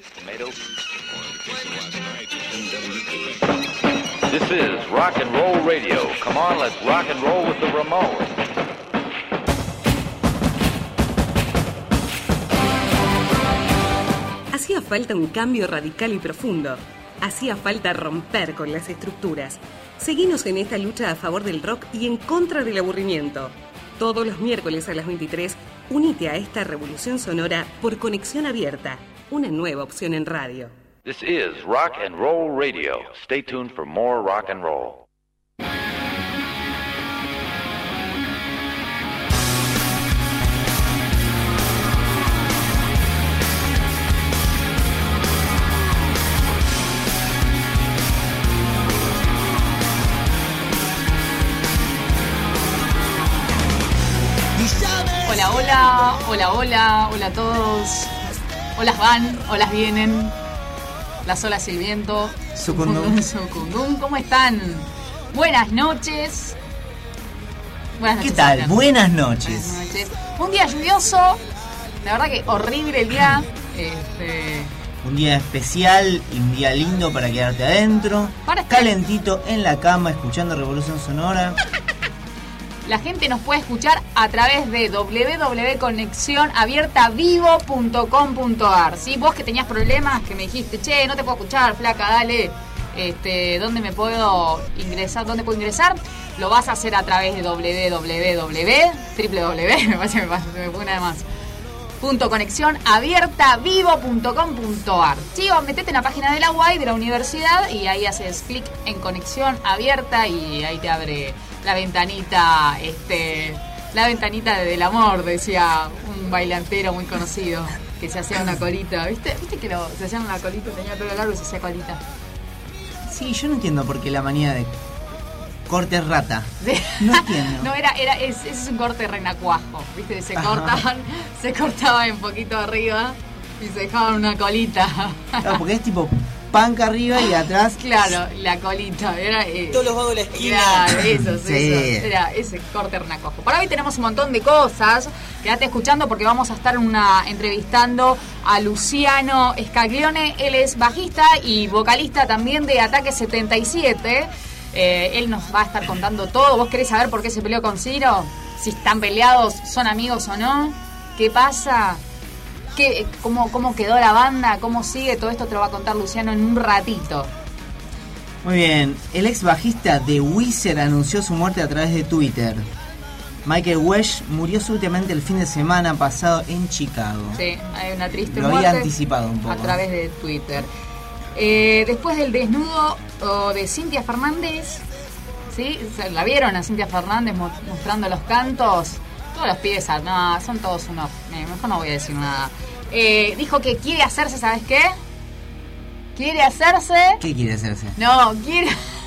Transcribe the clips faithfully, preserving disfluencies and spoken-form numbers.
This is rock and roll radio. Come on, let's rock and roll with the Ramones. Hacía falta un cambio radical y profundo. Hacía falta romper con las estructuras. Seguinos en esta lucha a favor del rock y en contra del aburrimiento. Todos los miércoles a las veintitrés, unite a esta revolución sonora por Conexión Abierta, una nueva opción en radio. This is rock and roll radio. Stay tuned for more rock and roll. Hola, hola, hola, hola, hola a todos. Olas van, olas vienen. Las olas y el viento. Sucundum. Sucundum, ¿cómo están? Buenas noches. Buenas noches. ¿Qué tal? Ana. Buenas noches. Buenas noches. Un día lluvioso. La verdad que horrible el día. Este... Un día especial y un día lindo para quedarte adentro. Para estar... Calentito en la cama escuchando Revolución Sonora. La gente nos puede escuchar a través de doble u doble u doble u punto conexión abierta vivo punto com punto a r. ¿Sí? Vos que tenías problemas, que me dijiste, che, no te puedo escuchar, flaca, dale, este, ¿dónde me puedo ingresar? ¿Dónde puedo ingresar? Lo vas a hacer a través de doble u doble u doble u doble u me parece que me fue una más. Punto conexión abierta vivo punto com punto a r. Sí, o metete en la página de la U A I de la universidad y ahí haces clic en conexión abierta y ahí te abre la ventanita, este, la ventanita del amor, decía un bailantero muy conocido que se hacía una colita, ¿viste? ¿Viste que lo, se hacía una colita, tenía pelo largo y se hacía colita? Sí, yo no entiendo por qué la manía de corte rata. No entiendo. No, era, era, ese es un corte renacuajo, ¿viste? Se cortaban, se cortaban un poquito arriba y se dejaban una colita. Claro, porque es tipo panca arriba y atrás. Claro, la colita. Era, eh, todos los vagos de la esquina. Claro, eso, Sí. eso. Era ese corte renacuajo. Para hoy tenemos un montón de cosas. Quédate escuchando porque vamos a estar una, entrevistando a Luciano Scaglione. Él es bajista y vocalista también de Ataque setenta y siete. Eh, él nos va a estar contando todo. ¿Vos querés saber por qué se peleó con Ciro? Si están peleados, son amigos o no. ¿Qué pasa? ¿Qué, cómo, ¿Cómo quedó la banda? ¿Cómo sigue? Todo esto te lo va a contar Luciano en un ratito. Muy bien. El ex bajista de Weezer anunció su muerte a través de Twitter. Michael Wesh murió súbitamente el fin de semana pasado en Chicago. Sí, hay una triste Lo muerte. había anticipado un poco. A través de Twitter. Eh, después del desnudo oh, de Cintia Fernández, ¿sí? ¿La vieron a Cintia Fernández mostrando los cantos? Todos los pibes, no, son todos unos... Eh, mejor no voy a decir nada. Eh, dijo que quiere hacerse, ¿sabes qué? ¿Quiere hacerse? ¿Qué quiere hacerse? No, quiere...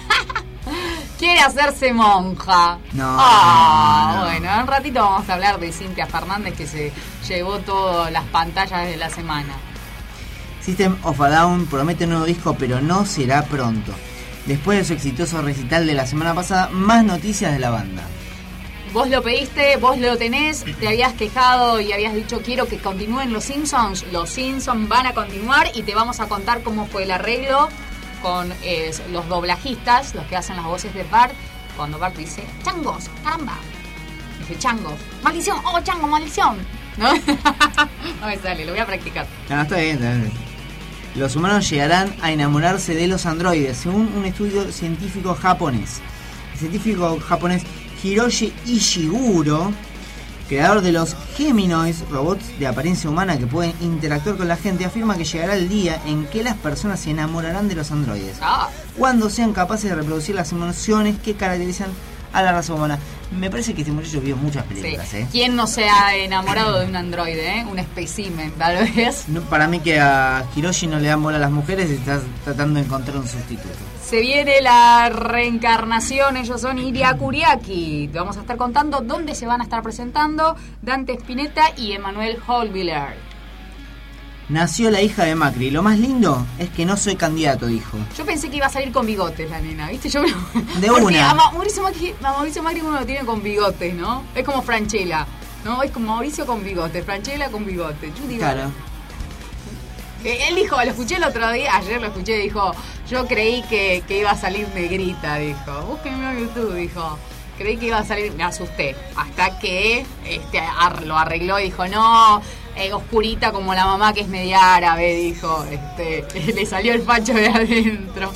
quiere hacerse monja. No, Ah, no, no. Bueno, en un ratito vamos a hablar de Cintia Fernández que se llevó todas las pantallas de la semana. System of a Down promete un nuevo disco, pero no será pronto. Después de su exitoso recital de la semana pasada, más noticias de la banda. Vos lo pediste, vos lo tenés, te habías quejado y habías dicho quiero que continúen los Simpsons. Los Simpsons van a continuar y te vamos a contar cómo fue el arreglo con eh, los doblajistas, los que hacen las voces de Bart. Cuando Bart dice, changos, caramba. Dice, changos, maldición, oh, chango, maldición. ¿No? No me sale, lo voy a practicar. No, está bien, está bien. Los humanos llegarán a enamorarse de los androides, según un estudio científico japonés. El científico japonés Hiroshi Ishiguro, creador de los Geminoids, robots de apariencia humana que pueden interactuar con la gente, afirma que llegará el día en que las personas se enamorarán de los androides, Ah. cuando sean capaces de reproducir las emociones que caracterizan a la raza humana. Me parece que este muchacho vio muchas películas, Sí. ¿eh? ¿Quién no se ha enamorado de un androide, eh? Un espécimen, tal vez. No, para mí que a Hiroshi no le dan bola a las mujeres y está tratando de encontrar un sustituto. Se viene la reencarnación, ellos son Iria Kuriaki. Te vamos a estar contando dónde se van a estar presentando Dante Spinetta y Emanuel Holbiller. Nació la hija de Macri. Lo más lindo es que no soy candidato, dijo. Yo pensé que iba a salir con bigotes la nena, ¿viste? Yo De Porque una. A Mauricio Macri, a Mauricio Macri uno lo tiene con bigotes, ¿no? Es como Franchella, ¿no? Es como Mauricio con bigotes, Franchella con bigotes. Yo digo, Claro. Él dijo, lo escuché el otro día, ayer lo escuché, dijo, yo creí que, que iba a salir negrita, dijo. Búsquenme en YouTube, dijo. Creí que iba a salir, me asusté. Hasta que este, lo arregló y dijo, no, eh, oscurita como la mamá que es media árabe, dijo. Este, le salió el facho de adentro.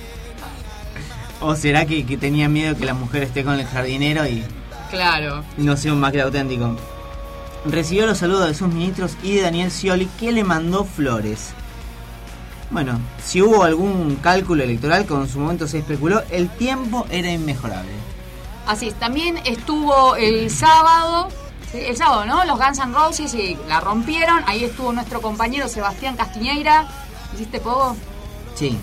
¿O será que, que tenía miedo que la mujer esté con el jardinero y claro, no sea un Macri auténtico? Recibió los saludos de sus ministros y de Daniel Scioli, que le mandó flores. Bueno, si hubo algún cálculo electoral, como en su momento se especuló, el tiempo era inmejorable. Así es, también estuvo el sábado, ¿sí? El sábado, ¿no? Los Guns N' Roses y la rompieron. Ahí estuvo nuestro compañero Sebastián Castiñeira. ¿Hiciste poco? Sí.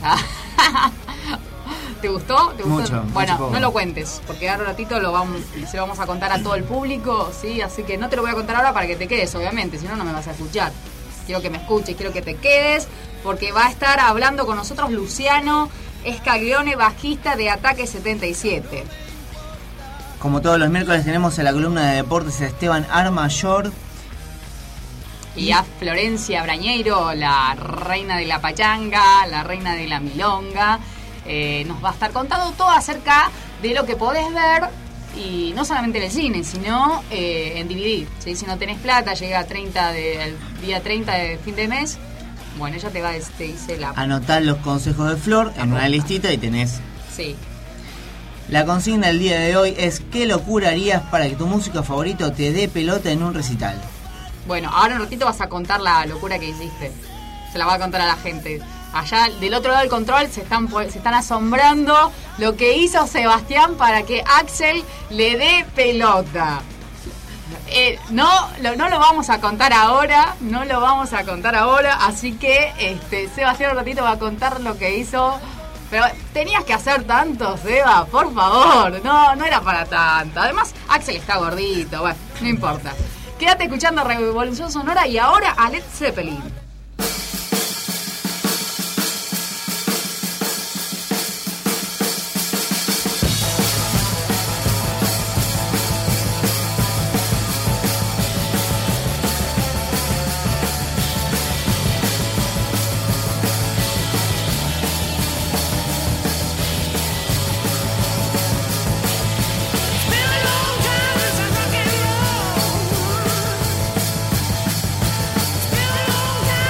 ¿Te gustó? ¿Te gustó? Mucho, bueno, mucho poco. No lo cuentes, porque ahora un ratito lo vamos, se lo vamos a contar a todo el público, ¿sí? Así que no te lo voy a contar ahora para que te quedes, obviamente, si no, no me vas a escuchar. Quiero que me escuches, quiero que te quedes, porque va a estar hablando con nosotros Luciano Scaglione, bajista de Ataque setenta y siete. Como todos los miércoles tenemos en la columna de deportes a Esteban Armayor. Y a Florencia Brañeiro, la reina de la pachanga, la reina de la milonga. Eh, nos va a estar contando todo acerca de lo que podés ver, y no solamente en el cine, sino eh, en D V D, ¿sí? Si no tenés plata, llega a treinta de, el día treinta de fin de mes, bueno, ella te va, te dice la... Anotar los consejos de Flor en una listita y tenés. Sí. La consigna del día de hoy es: ¿qué locura harías para que tu músico favorito te dé pelota en un recital? Bueno, ahora un ratito vas a contar la locura que hiciste. Se la va a contar a la gente. Allá del otro lado del control se están, se están asombrando lo que hizo Sebastián para que Axel le dé pelota. Eh, no, lo, no lo vamos a contar ahora, no lo vamos a contar ahora, así que este, Sebastián un ratito va a contar lo que hizo. Pero tenías que hacer tanto, Seba, por favor. No, no era para tanto. Además, Axel está gordito, bueno, no importa. Quédate escuchando Revolución Sonora y ahora a Led Zeppelin. Long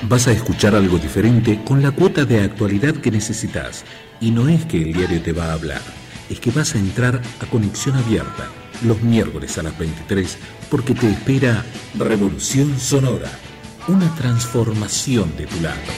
Vas a escuchar algo diferente con la cuota de actualidad que necesitas. Y no es que el diario te va a hablar, es que vas a entrar a Conexión Abierta los miércoles a las veintitrés, porque te espera Revolución Sonora, una transformación de tu lado.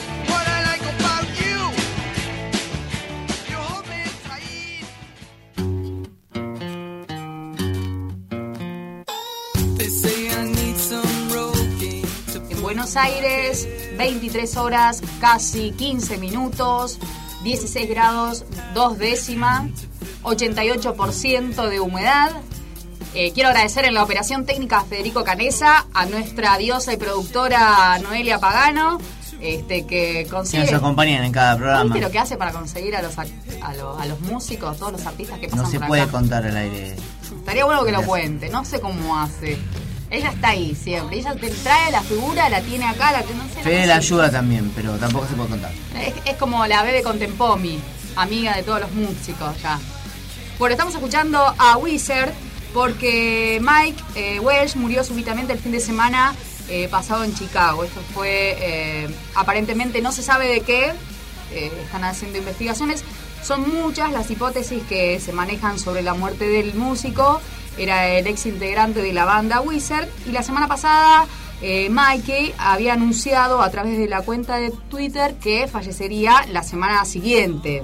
En Buenos Aires, veintitrés horas, casi quince minutos, dieciséis grados, dos décimas, ochenta y ocho por ciento de humedad. Eh, quiero agradecer en la operación técnica a Federico Canesa, a nuestra diosa y productora Noelia Pagano, este, que consigue... Que nos acompañan en cada programa. ¿Viste lo que hace para conseguir a los, a, los, a los músicos, todos los artistas que pasan No se por puede acá? contar al aire. Estaría bueno que lo cuente, no sé cómo hace. Ella está ahí siempre, ella te trae la figura, la tiene acá, la que no sé. Fede la ayuda también, pero tampoco se puede contar. Es, es como la bebé con Tempomi, amiga de todos los músicos ya. Bueno, estamos escuchando a Weezer porque Mike eh, Welsh murió súbitamente el fin de semana eh, pasado en Chicago. Esto fue, eh, aparentemente no se sabe de qué, eh, están haciendo investigaciones. Son muchas las hipótesis que se manejan sobre la muerte del músico. Era el ex integrante de la banda Weezer, y la semana pasada eh, Mikey había anunciado a través de la cuenta de Twitter que fallecería la semana siguiente.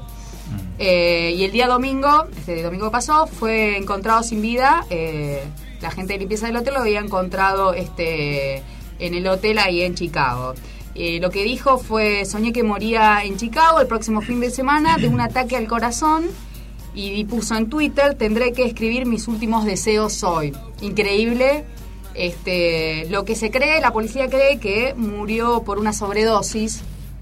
Eh, y el día domingo, este domingo pasó, fue encontrado sin vida. Eh, la gente de limpieza del hotel lo había encontrado este, en el hotel ahí en Chicago. Eh, lo que dijo fue: soñé que moría en Chicago el próximo fin de semana de un ataque al corazón. Y puso en Twitter: tendré que escribir mis últimos deseos hoy. Increíble. Este, lo que se cree, la policía cree que murió por una sobredosis.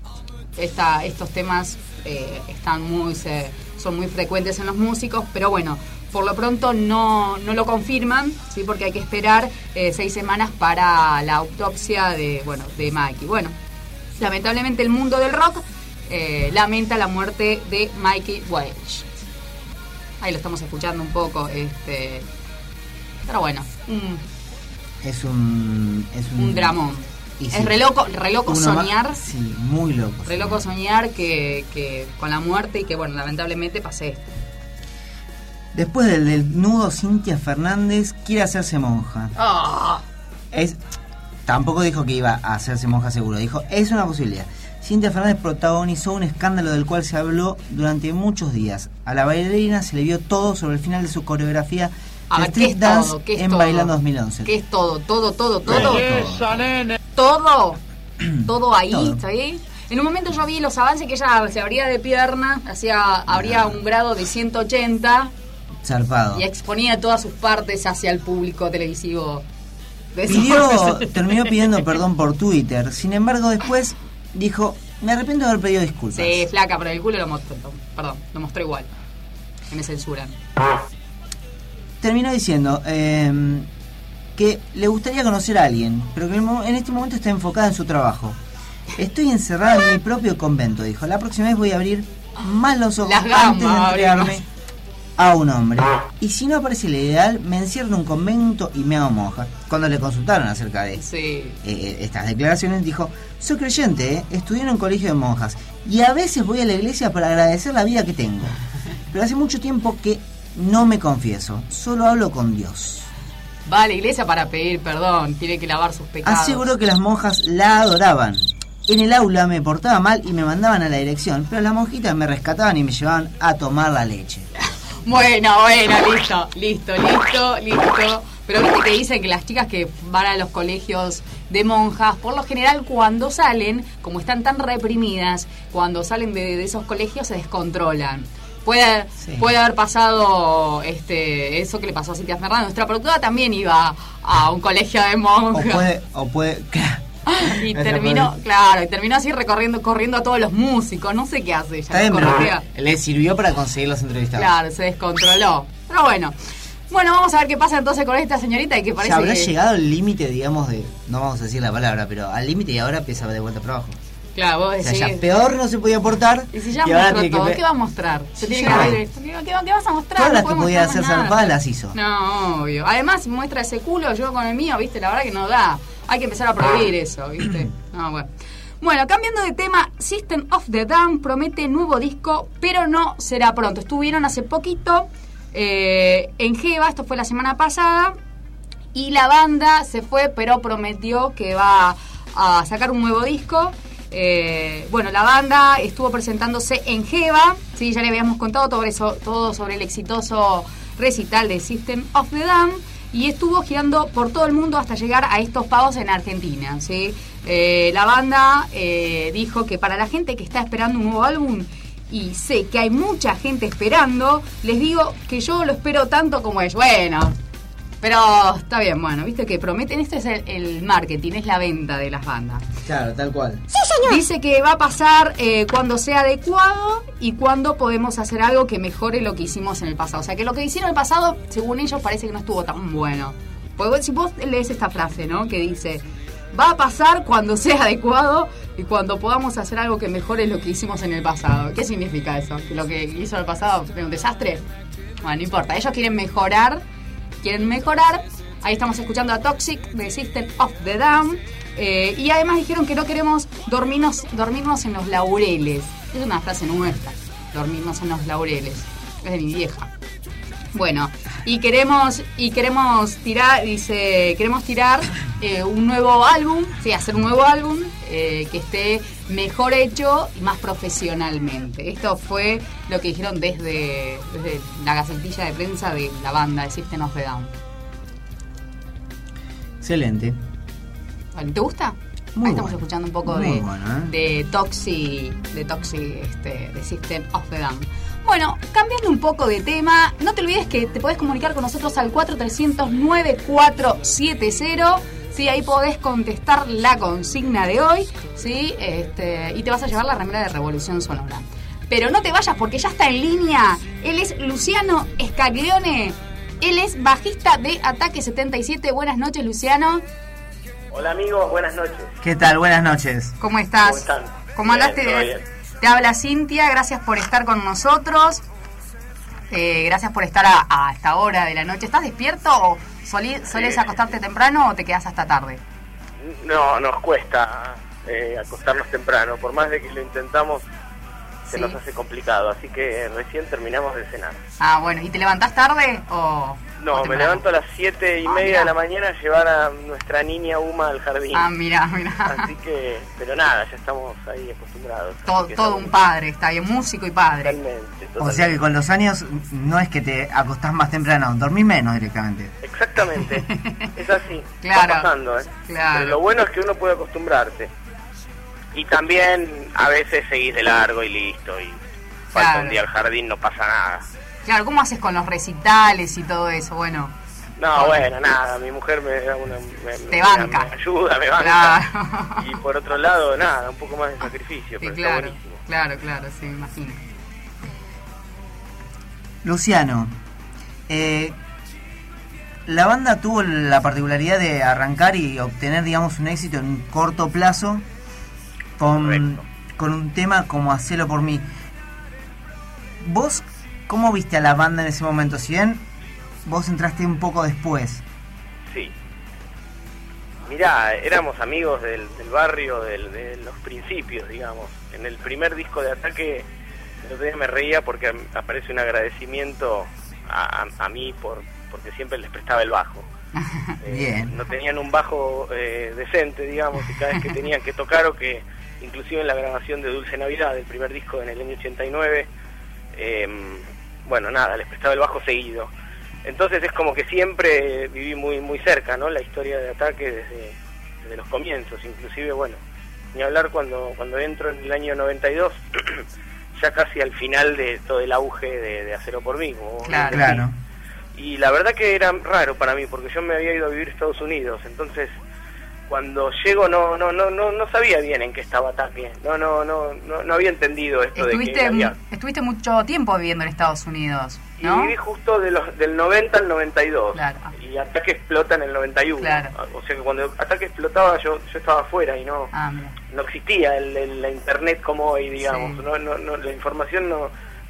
Esta, estos temas eh, están muy, se, son muy frecuentes en los músicos, pero bueno, por lo pronto no, no lo confirman, ¿sí? Porque hay que esperar eh, seis semanas para la autopsia de, bueno, de Mikey. Bueno, lamentablemente el mundo del rock eh, lamenta la muerte de Mikey Welsh. Ahí lo estamos escuchando un poco, este, pero bueno, un, es un es un, un dramón. Sí, es re loco, re loco Uno soñar. Más, sí, muy loco. Re loco soñar que, que con la muerte y que, bueno, lamentablemente pase esto. Después del, del nudo, Cintia Fernández quiere hacerse monja. Oh. Es, tampoco dijo que iba a hacerse monja seguro, dijo, es una posibilidad. Cintia Fernández protagonizó un escándalo del cual se habló durante muchos días. A la bailarina se le vio todo sobre el final de su coreografía a de ver, Street ¿qué es Dance todo? ¿Qué es en todo? Bailando dos mil once. ¿Qué es todo? Todo, todo, todo. Esa, nene. Todo. Todo ahí, Todo. ¿está ahí? En un momento yo vi los avances que ella se abría de pierna, hacía, abría un grado de ciento ochenta. Zarpado. Y exponía todas sus partes hacia el público televisivo. De Pidió, terminó pidiendo perdón por Twitter. Sin embargo, después dijo: me arrepiento de haber pedido disculpas. Sí, flaca, pero el culo lo mostró. Perdón, lo mostró igual. Que me censuran. Terminó diciendo eh, que le gustaría conocer a alguien, pero que en este momento está enfocada en su trabajo. Estoy encerrada en mi propio convento, dijo. La próxima vez voy a abrir más los ojos Las gamas, antes de entregarme abrimos. a un hombre. Y si no aparece el ideal, me encierro en un convento y me hago monja. Cuando le consultaron acerca de Sí. eh, estas declaraciones, dijo: soy creyente, ¿eh? Estudié en un colegio de monjas y a veces voy a la iglesia para agradecer la vida que tengo. Pero hace mucho tiempo que no me confieso, solo hablo con Dios. Va a la iglesia para pedir perdón, tiene que lavar sus pecados. Aseguró que las monjas la adoraban. En el aula me portaba mal y me mandaban a la dirección, pero las monjitas me rescataban y me llevaban a tomar la leche. Bueno, bueno, listo, listo, listo, listo. Pero viste que dicen que las chicas que van a los colegios de monjas, por lo general cuando salen, como están tan reprimidas, cuando salen de, de esos colegios se descontrolan. Puede, Sí. puede haber pasado este eso que le pasó a Cintia Fernández. Nuestra productora también iba a un colegio de O monjas. puede, o puede, Y Esa terminó, puede- claro, y terminó así recorriendo, corriendo a todos los músicos. No sé qué hace ella. Está bien, los pero corretea. le sirvió para conseguir los entrevistados. Claro, se descontroló. Pero bueno. Bueno, vamos a ver qué pasa entonces con esta señorita y que O parece sea, habrá que... llegado al límite, digamos, de, no vamos a decir la palabra, pero al límite y ahora empieza de vuelta para abajo. Claro, vos O sea, decís... ya peor no se podía portar. Y si ya ahora mostró tiene que todo, pe- ¿qué va a mostrar? Se tiene Ya. que abrir esto. ¿Qué, qué- qué vas a mostrar? Todas No las que puede podía mostrar hacer más nada. zarpadas las hizo. No, obvio. Además, muestra ese culo, yo con el mío, ¿viste? La verdad que no da. Hay que empezar a prohibir eso, ¿viste? No, bueno. Bueno, cambiando de tema, System of the Down promete nuevo disco, pero no será pronto. Estuvieron hace poquito eh, en Jeva, esto fue la semana pasada, y la banda se fue, pero prometió que va a sacar un nuevo disco. Eh, bueno, la banda estuvo presentándose en Jeva, sí, ya le habíamos contado todo eso, todo sobre el exitoso recital de System of the Down, y estuvo girando por todo el mundo hasta llegar a estos pagos en Argentina, ¿sí? Eh, la banda eh, dijo que para la gente que está esperando un nuevo álbum, y sé que hay mucha gente esperando, les digo que yo lo espero tanto como ellos. Bueno, pero está bien, bueno, viste que prometen, esto es el, el marketing, es la venta de las bandas. Claro, tal cual. Sí, señor. Dice que va a pasar eh, cuando sea adecuado y cuando podemos hacer algo que mejore lo que hicimos en el pasado. O sea, que lo que hicieron en el pasado, según ellos, parece que no estuvo tan bueno. Pues si vos lees esta frase, ¿no? Que dice, va a pasar cuando sea adecuado y cuando podamos hacer algo que mejore lo que hicimos en el pasado. ¿Qué significa eso? ¿Que lo que hizo en el pasado fue un desastre? Bueno, no importa. Ellos quieren mejorar, quieren mejorar. Ahí estamos escuchando a Toxic de System of the Down. Eh, y además dijeron que no queremos dormirnos, dormirnos en los laureles. Es una frase nuestra, dormirnos en los laureles. Es de mi vieja. Bueno, y queremos y queremos tirar, dice, queremos tirar eh, un nuevo álbum, sí, hacer un nuevo álbum eh, que esté mejor hecho y más profesionalmente. Esto fue lo que dijeron desde, desde la gacetilla de prensa de la banda de System of the Down. Excelente. ¿Te gusta? Muy Ahí estamos bueno. escuchando un poco Muy de, bueno, ¿eh? de Toxi, de Toxi, este, de System of the Down. Bueno, cambiando un poco de tema, no te olvides que te podés comunicar con nosotros al cuatro tres cero cero nueve cuatro siete cero. Sí, ahí podés contestar la consigna de hoy, sí, este, y te vas a llevar la remera de Revolución Sonora. Pero no te vayas porque ya está en línea. Él es Luciano Scaglione. Él es bajista de Ataque setenta y siete. Buenas noches, Luciano. Hola amigos, buenas noches. ¿Qué tal? Buenas noches. ¿Cómo estás? ¿Cómo están? ¿Cómo andaste? Bien, todo bien. Te habla Cintia, gracias por estar con nosotros. Eh, gracias por estar a, a esta hora de la noche. ¿Estás despierto o solí, solés Sí. acostarte temprano o te quedás hasta tarde? No, nos cuesta eh, acostarnos temprano, por más de que lo intentamos, se Sí. nos hace complicado, así que recién terminamos de cenar. Ah, bueno, ¿y te levantás tarde o...? No, o me temprano? levanto a las siete y Ah, media mirá. de la mañana a llevar a nuestra niña Uma al jardín. Ah, mirá, mirá. Así que, pero nada, ya estamos ahí acostumbrados. todo Así que todo estamos- un padre, está bien, músico y padre. Totalmente, O totalmente. sea que con los años no es que te acostás más temprano, dormís menos directamente. Exactamente, es así, Claro, va pasando, ¿eh? claro. Pero lo bueno es que uno puede acostumbrarse. Y también a veces seguís de largo y listo, y falta Claro. un día al jardín, no pasa nada. Claro, ¿cómo haces con los recitales y todo eso? Bueno, No, bueno, nada, mi mujer me da una... Me, Te me- banca. me ayuda, me banca. Claro. Y por otro lado, nada, un poco más de sacrificio, sí, pero claro, está buenísimo. claro, claro, sí, me imagino. Luciano, eh, la banda tuvo la particularidad de arrancar y obtener, digamos, un éxito en un corto plazo con, Correcto. con un tema como Hacelo por mí. ¿Vos cómo viste a la banda en ese momento? Si bien vos entraste un poco después. Sí. Mirá, éramos amigos del, del barrio, del, de los principios, digamos. En el primer disco de Ataque, el otro día me reía porque am- aparece un agradecimiento a, a, a mí por porque siempre les prestaba el bajo. Eh, Bien. No tenían un bajo eh, decente, digamos, y cada vez que tenían que tocar, o que inclusive en la grabación de Dulce Navidad, del primer disco en el año ochenta y nueve, eh, bueno, nada, les prestaba el bajo seguido. Entonces es como que siempre viví muy muy cerca, ¿no? La historia de Ataque desde, desde los comienzos, inclusive, bueno, ni hablar cuando cuando entro en el año noventa y dos, ya casi al final de todo el auge de, de Hacelo por mí. como Claro. Claro. Y la verdad que era raro para mí, porque yo me había ido a vivir a Estados Unidos, entonces cuando llego no no no no no sabía bien en qué estaba Ataque, no no no no, no había entendido esto de que Estuviste, había... estuviste mucho tiempo viviendo en Estados Unidos, Y ¿no? viví justo de los, del noventa al noventa y dos. Claro. Y Ataque explota en el noventa y uno. Claro. O sea que cuando Ataque explotaba yo yo estaba afuera y no Ah, mira. no existía el, el- la internet como hoy, digamos. Sí. No, no, no, la información no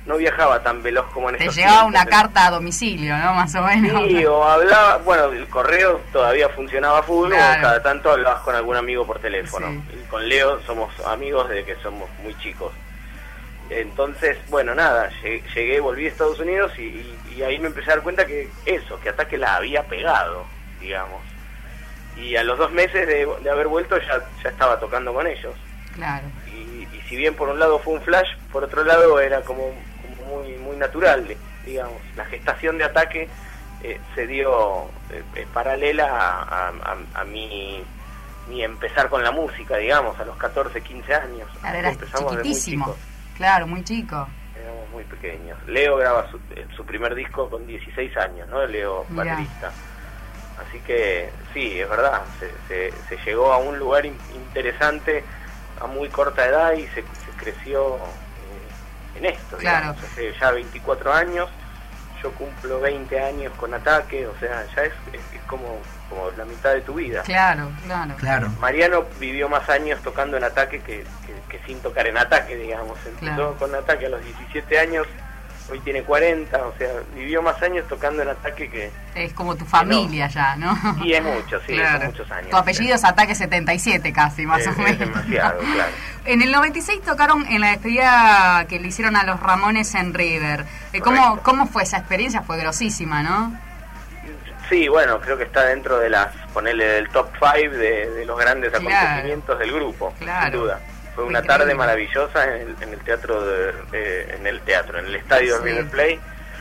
no viajaba tan veloz como en Te esos llegaba tiempos. una carta a domicilio, ¿no? Más o menos. Sí, o hablaba, bueno, el correo todavía funcionaba full, Claro. o cada tanto hablabas con algún amigo por teléfono. Sí. Y con Leo somos amigos desde que somos muy chicos. Entonces, bueno, nada, llegué, llegué, volví a Estados Unidos y, y, y ahí me empecé a dar cuenta que eso, que Ataque la había pegado, digamos. Y a los dos meses de, de haber vuelto ya, ya estaba tocando con ellos. Claro. Y, y si bien por un lado fue un flash, por otro lado era como, como muy muy natural, digamos. La gestación de Ataque eh, se dio eh, eh, paralela a, a, a, a mi, mi empezar con la música, digamos, a los catorce, quince años. Claro, eras Empezamos de muy chiquitísimo. chicos. Claro, muy chico. Éramos muy pequeños. Leo graba su, eh, su primer disco con dieciséis años, ¿no? Leo, Mirá. baterista. Así que sí, es verdad, se, se, se llegó a un lugar in, interesante a muy corta edad y se, se creció eh, en esto, Claro. digamos. Hace ya veinticuatro años, yo cumplo veinte años con Ataque, o sea, ya es, es, es como, como la mitad de tu vida. Claro, claro. Claro. Mariano vivió más años tocando en Ataque que, que, que sin tocar en Ataque, digamos. Empezó Claro. con Ataque a los diecisiete años, hoy tiene cuarenta, o sea, vivió más años tocando en Ataque que... Es como tu familia ya, ¿no? Y es mucho, sí, Claro. son muchos años. Tu apellido es Ataque setenta y siete casi, más Es- o es menos. demasiado, claro. En el noventa y seis tocaron en la despedida que le hicieron a los Ramones en River. Eh, ¿Cómo, Correcto. ¿Cómo fue esa experiencia? Fue grosísima, ¿no? Sí, bueno, creo que está dentro de las, ponerle del top five de, de los grandes Claro. acontecimientos del grupo, Claro. sin duda. Fue Fue una increíble. tarde maravillosa en el, en el teatro, de, eh, en el teatro, en el estadio Sí. de River Plate,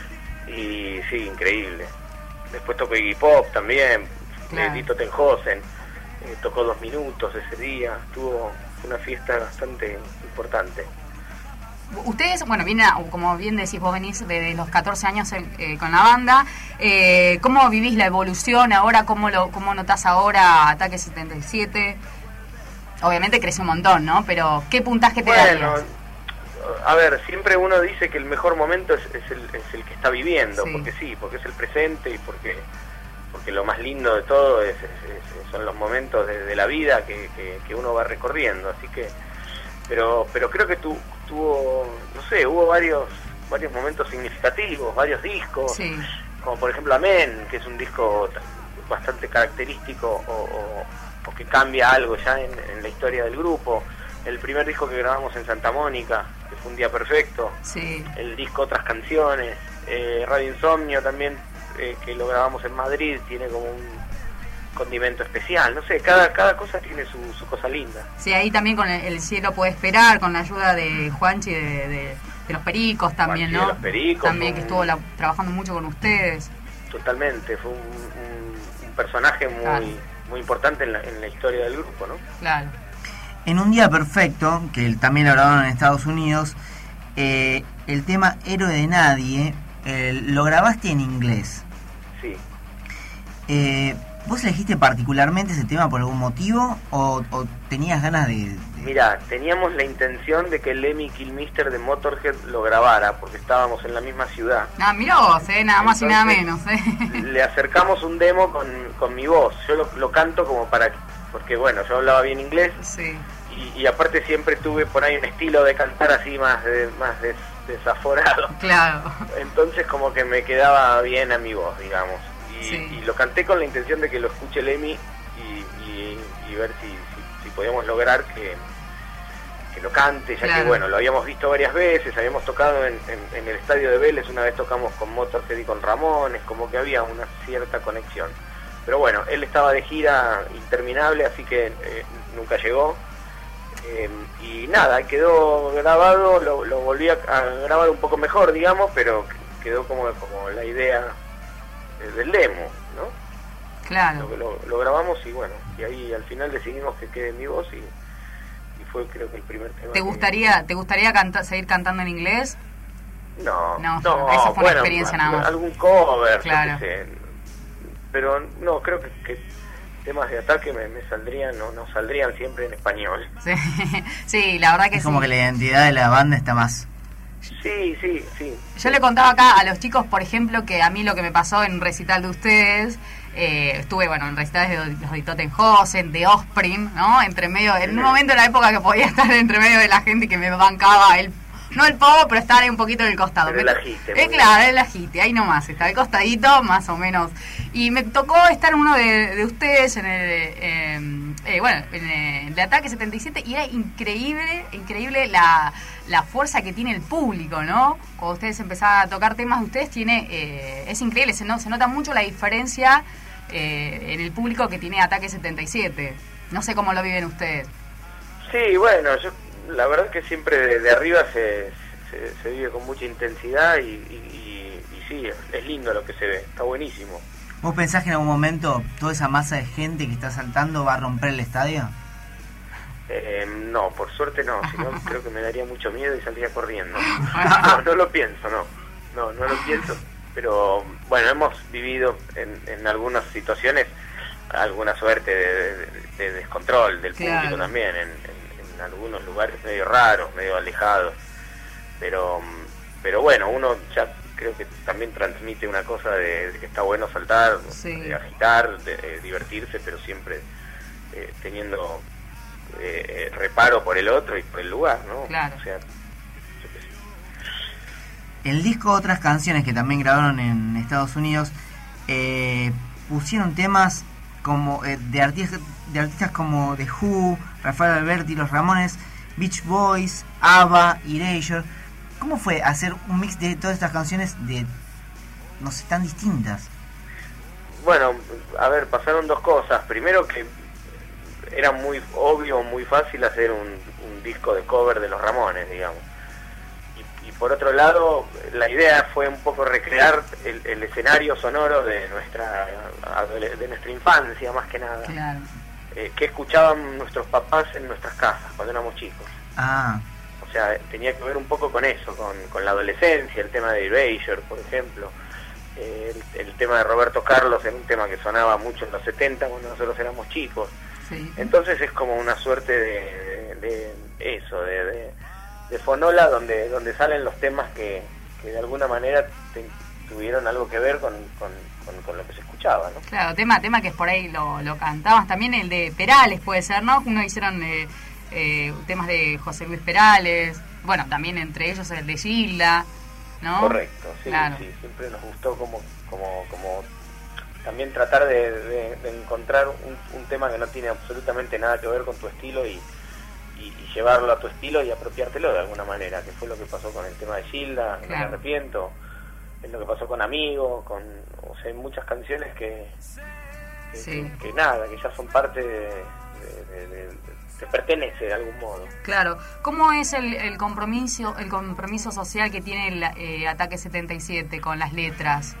y sí, increíble. Después tocó Iggy Pop también, Claro. eh, Lito Tenhausen, eh, tocó dos minutos ese día, tuvo una fiesta bastante importante. Ustedes, bueno, vienen, a- como bien decís, vos venís desde los catorce años eh, con la banda. Eh, ¿Cómo vivís la evolución ahora? ¿Cómo lo cómo notás ahora Ataque setenta y siete? Obviamente crece un montón, ¿no? Pero ¿qué puntaje te Bueno, darías? a ver, siempre uno dice que el mejor momento es, es, el, es el que está viviendo, Sí. porque sí, porque es el presente y porque porque lo más lindo de todo es, es- es- son los momentos de, de la vida que, que, que uno va recorriendo, así que, pero pero creo que tu, tuvo, no sé, hubo varios varios momentos significativos, varios discos, Sí. como por ejemplo Amén, que es un disco t- bastante característico o, o- o que cambia algo ya en, en la historia del grupo. El primer disco que grabamos en Santa Mónica, que fue Un Día Perfecto, Sí. el disco Otras Canciones, eh, Radio Insomnio también, eh, que lo grabamos en Madrid, tiene como un condimento especial, no sé, cada cada cosa tiene su, su cosa linda. Sí, ahí también con el, el cielo puede esperar, con la ayuda de Juanchi de, de, de los Pericos también, Juanchi ¿no? de los Pericos, también que un- estuvo la- trabajando mucho con ustedes. Totalmente, fue un, un- un personaje muy Claro. muy importante en la, en la historia del grupo, ¿no? Claro. En Un Día Perfecto, que él también lo grabaron en Estados Unidos, eh, el tema Héroe de Nadie, eh, lo grabaste en inglés. Sí. Eh, ¿Vos elegiste particularmente ese tema por algún motivo o, o tenías ganas de, de- Mira, teníamos la intención de que Lemmy Kilmister de Motorhead lo grabara, porque estábamos en la misma ciudad. Ah, mirá vos, eh, nada más y nada Entonces, menos. Eh. Le acercamos un demo con, con mi voz. Yo lo, lo canto como para... Porque bueno, yo hablaba bien inglés Sí. y, y aparte siempre tuve por ahí un estilo de cantar así más, de, más des- desaforado. Claro. Entonces como que me quedaba bien a mi voz, digamos. Y, Sí. y lo canté con la intención de que lo escuche Lemmy y, y, y ver si, si, si podíamos lograr que, que lo cante, ya Claro. que bueno, lo habíamos visto varias veces, habíamos tocado en, en, en el estadio de Vélez, una vez tocamos con Motorhead y con Ramones, como que había una cierta conexión. Pero bueno, él estaba de gira interminable, así que eh, nunca llegó. Eh, y nada, quedó grabado, lo, lo volví a, a grabar un poco mejor, digamos, pero quedó como, como la idea eh, del demo, ¿no? Claro. Lo, lo, lo grabamos y bueno, y ahí al final decidimos que quede mi voz y, y fue creo que el primer tema. ¿Te que- gustaría, te gustaría canta- seguir cantando en inglés? No, No, no, esa fue una bueno, experiencia nada más. algún cover, yo Claro. qué sé. Pero no, creo que, que temas de Ataque me, me saldrían, no, no saldrían siempre en español. Sí, sí, la verdad que es sí. como que la identidad de la banda está más... Sí, sí, sí. Yo le contaba acá a los chicos, por ejemplo, que a mí lo que me pasó en un recital de ustedes, eh, estuve, bueno, en recitales de los de Totenhausen, de Offspring, ¿no? Entre medio, en un momento en la época que podía estar entre medio de la gente que me bancaba el no el pogo, pero estar ahí un poquito del costado. Pero el agite. Eh, claro, el agite, ahí nomás, está el costadito, más o menos. Y me tocó estar en uno de, de ustedes en el, eh, eh, bueno, en el de Ataque setenta y siete, y era increíble, increíble la, la fuerza que tiene el público, ¿no? Cuando ustedes empezaban a tocar temas de ustedes, tiene, eh, es increíble, se, no, se nota mucho la diferencia eh, en el público que tiene Ataque setenta y siete. No sé cómo lo viven ustedes. Sí, bueno, yo la verdad que siempre de, de arriba se, se, se vive con mucha intensidad y, y, y, y sí, es, es lindo lo que se ve, está buenísimo. ¿Vos pensás que en algún momento toda esa masa de gente que está saltando va a romper el estadio? Eh, no, por suerte no, si no creo que me daría mucho miedo y saldría corriendo. No, no lo pienso, no, no, no lo pienso, pero bueno, hemos vivido en, en algunas situaciones alguna suerte de, de, de descontrol del público, claro. También en, en, en algunos lugares medio raros, medio alejados, pero pero bueno, uno ya creo que también transmite una cosa de, de que está bueno saltar, sí. De agitar, de, de divertirse, pero siempre eh, teniendo eh, reparo por el otro y por el lugar, ¿no? Claro. O sea, el disco Otras Canciones, que también grabaron en Estados Unidos, eh, pusieron temas como eh, de artistas de artistas como The Who, Rafael Alberti, Los Ramones, Beach Boys, ABBA, Erasure. ¿Cómo fue hacer un mix de todas estas canciones de, no sé, tan distintas? Bueno, a ver, pasaron dos cosas. Primero que era muy obvio, muy fácil hacer un, un disco de cover de Los Ramones, digamos. Y, y por otro lado, la idea fue un poco recrear el, el escenario sonoro de nuestra de nuestra infancia, más que nada. Claro. Eh, que escuchaban nuestros papás en nuestras casas cuando éramos chicos. Ah. O sea, tenía que ver un poco con eso, con, con la adolescencia, el tema de Erasure, por ejemplo. Eh, el, el tema de Roberto Carlos era un tema que sonaba mucho en los setenta cuando nosotros éramos chicos. Sí. Entonces es como una suerte de, de, de eso, de, de, de fonola donde donde salen los temas que, que de alguna manera te, tuvieron algo que ver con, con, con, con lo que se escuchaba, ¿no? Claro, tema tema que por ahí lo, lo cantabas. También el de Perales puede ser, ¿no? Uno hicieron eh, eh, temas de José Luis Perales, bueno, también entre ellos el de Gilda, ¿no? Correcto, sí, claro. Sí, siempre nos gustó como como como también tratar de, de, de encontrar un, un tema que no tiene absolutamente nada que ver con tu estilo y, y, y llevarlo a tu estilo y apropiártelo de alguna manera, que fue lo que pasó con el tema de Gilda, claro. No me arrepiento, es lo que pasó con Amigo, con, o sea, hay muchas canciones que que, sí. que, que nada, que ya son parte de, de, de, de, de te pertenece de algún modo. Claro. ¿Cómo es el, el compromiso el compromiso social que tiene el eh, Ataque setenta y siete con las letras?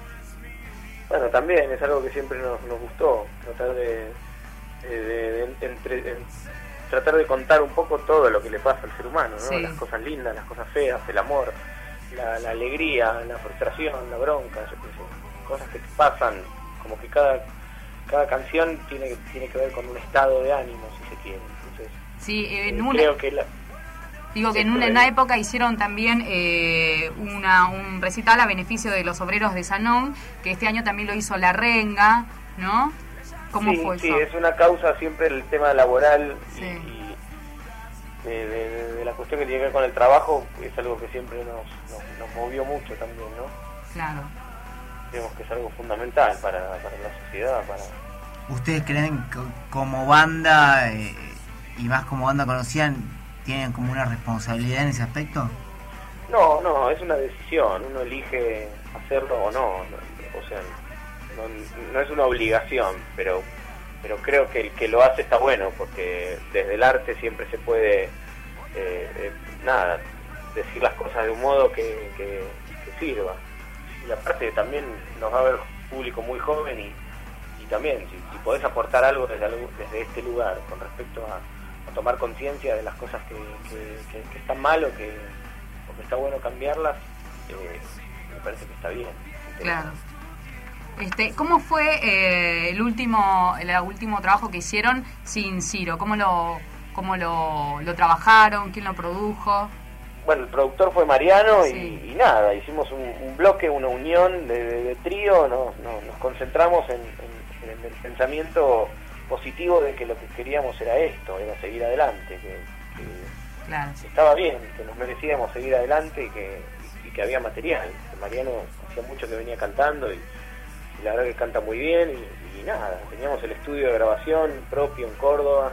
Bueno, también es algo que siempre nos, nos gustó, tratar de, de, de, de, entre, de tratar de contar un poco todo lo que le pasa al ser humano, ¿no? Sí. Las cosas lindas, las cosas feas, el amor, la, la alegría, la frustración, la bronca, yo qué sé, cosas que te pasan, como que cada cada canción tiene tiene que ver con un estado de ánimo, si se quiere. Entonces, sí, en eh, una... creo que la Digo que en una, en una época hicieron también eh, una, un recital a beneficio de los obreros de Sanón, que este año también lo hizo La Renga, ¿no? ¿Cómo sí, fue sí, eso? Sí, es una causa siempre el tema laboral sí. y, y de, de, de la cuestión que tiene que ver con el trabajo, es algo que siempre nos, nos, nos movió mucho también, ¿no? Claro. Creemos que es algo fundamental para, para la sociedad. Para... ¿Ustedes creen que como banda, eh, y más como banda conocida, tienen como una responsabilidad en ese aspecto? No, no, es una decisión, uno elige hacerlo o no, o sea, no, no es una obligación, pero pero creo que el que lo hace está bueno, porque desde el arte siempre se puede, eh, eh, nada, decir las cosas de un modo que, que, que sirva. Y aparte también nos va a ver público muy joven y, y también, si, si podés aportar algo desde, desde este lugar con respecto a tomar conciencia de las cosas que, que, que, que están mal o que, o que está bueno cambiarlas, eh, me parece que está bien. Claro. Este, ¿cómo fue eh, el último el último trabajo que hicieron sin Ciro? ¿Cómo lo cómo lo, lo trabajaron? ¿Quién lo produjo? Bueno, el productor fue Mariano, sí. y, y nada, hicimos un, un bloque, una unión de, de, de trío, nos, nos, nos concentramos en, en, en el pensamiento positivo de que lo que queríamos era esto, era seguir adelante, que, que, Claro. estaba bien, que nos merecíamos seguir adelante y que, y que había material. Que Mariano hacía mucho que venía cantando y, y la verdad que canta muy bien y, y nada, teníamos el estudio de grabación propio en Córdoba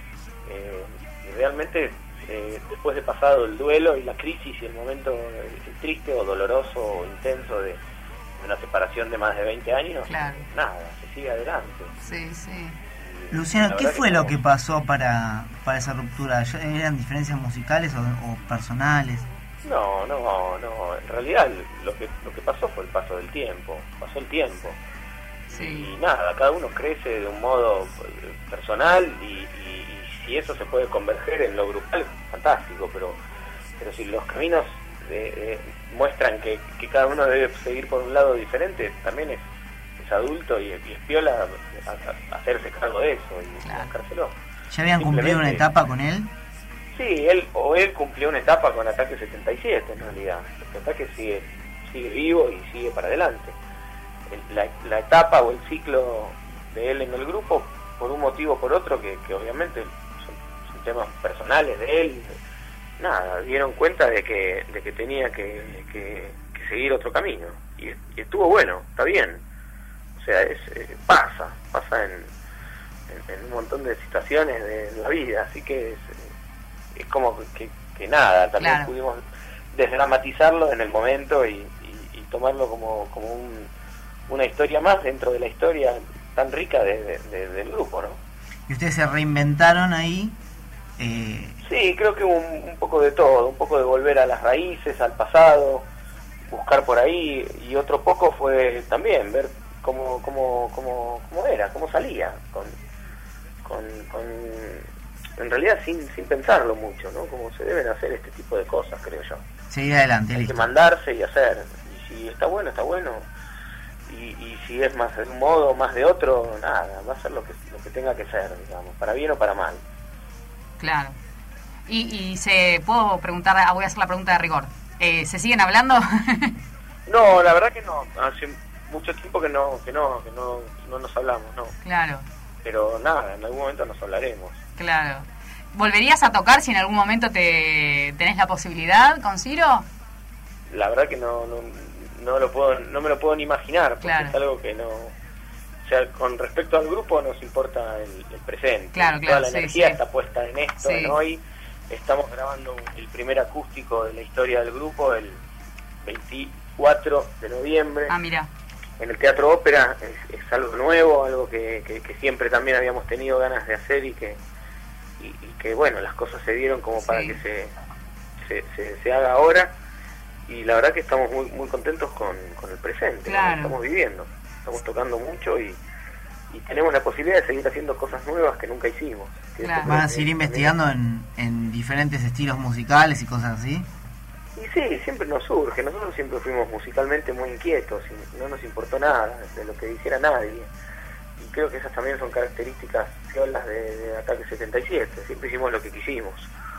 eh, y realmente eh, después de pasado el duelo y la crisis y el momento el triste o doloroso o intenso de, de una separación de más de veinte años, claro. nada, se sigue adelante. Sí, sí. Luciano, ¿qué fue que lo no. que pasó para, para esa ruptura? ¿Eran diferencias musicales o, o personales? No, no, no. En realidad lo que lo que pasó fue el paso del tiempo. Pasó el tiempo. Sí. Y nada, cada uno crece de un modo personal y, y, y si eso se puede converger en lo grupal, fantástico. Pero pero si los caminos eh, eh, muestran que, que cada uno debe seguir por un lado diferente, también es, es adulto y, y es piola a, a hacerse cargo de eso y Claro. buscárselo. ¿Ya habían cumplido una etapa con él? Sí, él o él cumplió una etapa con Ataque setenta y siete en realidad. Porque Ataque sigue, sigue vivo y sigue para adelante. El- la, la etapa o el ciclo de él en el grupo, por un motivo o por otro, que, que obviamente son, son temas personales de él, nada, dieron cuenta de que, de que tenía que, que, que seguir otro camino. Y, y estuvo bueno, está bien. O sea, es, eh, pasa, pasa en, en, en un montón de situaciones de la vida, así que es, es como que, que nada, también Claro. pudimos desdramatizarlo en el momento y, y, y tomarlo como, como un, una historia más dentro de la historia tan rica de, de, de, del grupo, ¿no? Y ustedes se reinventaron ahí. Eh, Sí, creo que un, un poco de todo, un poco de volver a las raíces, al pasado, buscar por ahí, y otro poco fue también ver cómo, cómo, cómo, cómo era, cómo salía, con, con, con en realidad sin, sin pensarlo mucho, ¿no? Como se deben hacer este tipo de cosas, creo yo. seguir adelante, Hay que listo. mandarse y hacer, y si está bueno, está bueno, y, y si es más de un modo o más de otro, nada, va a ser lo que, lo que tenga que ser, digamos, para bien o para mal. Claro. Y, y se puedo preguntar, ah, voy a hacer la pregunta de rigor. Eh, ¿Se siguen hablando? No, la verdad que no, hace mucho tiempo que no, que no, que no, no nos hablamos, no. Claro, Pero nada, en algún momento nos hablaremos. claro. ¿Volverías a tocar si en algún momento te tenés la posibilidad con Ciro? La verdad que no, no, no lo puedo, no me lo puedo ni imaginar, porque Claro. es algo que no, o sea, con respecto al grupo nos importa el, el presente. Claro, Toda claro, la sí, energía sí. está puesta en esto, Sí. en hoy. Estamos grabando el primer acústico de la historia del grupo el veinticuatro de noviembre. Ah, mira. En el Teatro Ópera es, es algo nuevo, algo que, que, que siempre también habíamos tenido ganas de hacer y que y, y que bueno, las cosas se dieron como Sí. para que se, se, se, se haga ahora, y la verdad que estamos muy muy contentos con, con el presente, Claro. con lo que estamos viviendo, estamos tocando mucho y, y tenemos la posibilidad de seguir haciendo cosas nuevas que nunca hicimos. Que Claro. eso ¿Van a creo que seguir también- investigando en, en diferentes estilos musicales y cosas así? Y sí, siempre nos surge. Nosotros siempre fuimos musicalmente muy inquietos y no nos importó nada de lo que dijera nadie. Y creo que esas también son características fiolas de, de Ataque setenta y siete. Siempre hicimos lo que quisimos.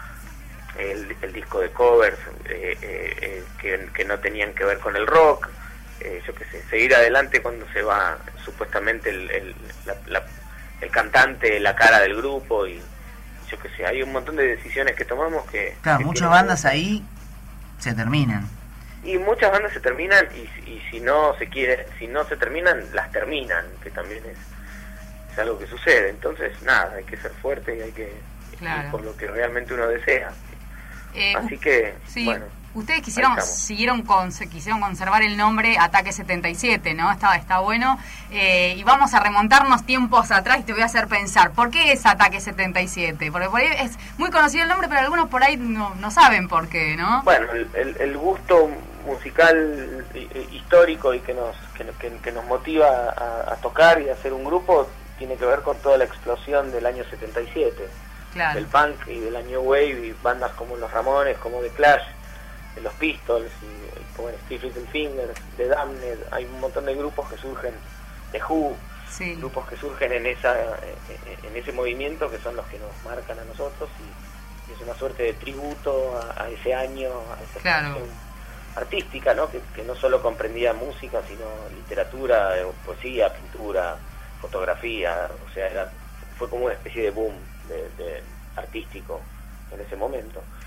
El, el disco de covers eh, eh, eh, que, que no tenían que ver con el rock. Eh, yo qué sé, seguir adelante cuando se va supuestamente el, el, la, la, el cantante, la cara del grupo, y yo qué sé, hay un montón de decisiones que tomamos que... Claro, que muchas tienen- bandas ahí se terminan. Y muchas bandas se terminan y, y si no se quiere, si no se terminan, las terminan, que también es, es algo que sucede. Entonces, nada, hay que ser fuerte y hay que Claro. ir por lo que realmente uno desea. Eh, Así que, sí, bueno, ustedes quisieron ahí estamos. siguieron con se quisieron conservar el nombre Ataque setenta y siete, ¿no? Está está bueno. Eh, y vamos a remontarnos tiempos atrás y te voy a hacer pensar, ¿por qué es Ataque setenta y siete? Porque por ahí es muy conocido el nombre, pero algunos por ahí no, no saben por qué, ¿no? bueno, el, el, el gusto musical eh, histórico y que nos que, que- que nos motiva a, a tocar y a hacer un grupo tiene que ver con toda la explosión del año setenta y siete. Claro. Del punk y de la New Wave, y bandas como Los Ramones, como The Clash, de los Pistols, y, y como Steve Littlefingers, The Damned. Hay un montón de grupos que surgen, The Who, Sí. grupos que surgen en esa en ese movimiento, que son los que nos marcan a nosotros, y, y es una suerte de tributo a, a ese año, a esa Claro. expresión artística, ¿no? Que, que no solo comprendía música, sino literatura, eh, poesía, pintura, fotografía. O sea, era, fue como una especie de boom de, de artístico en ese momento.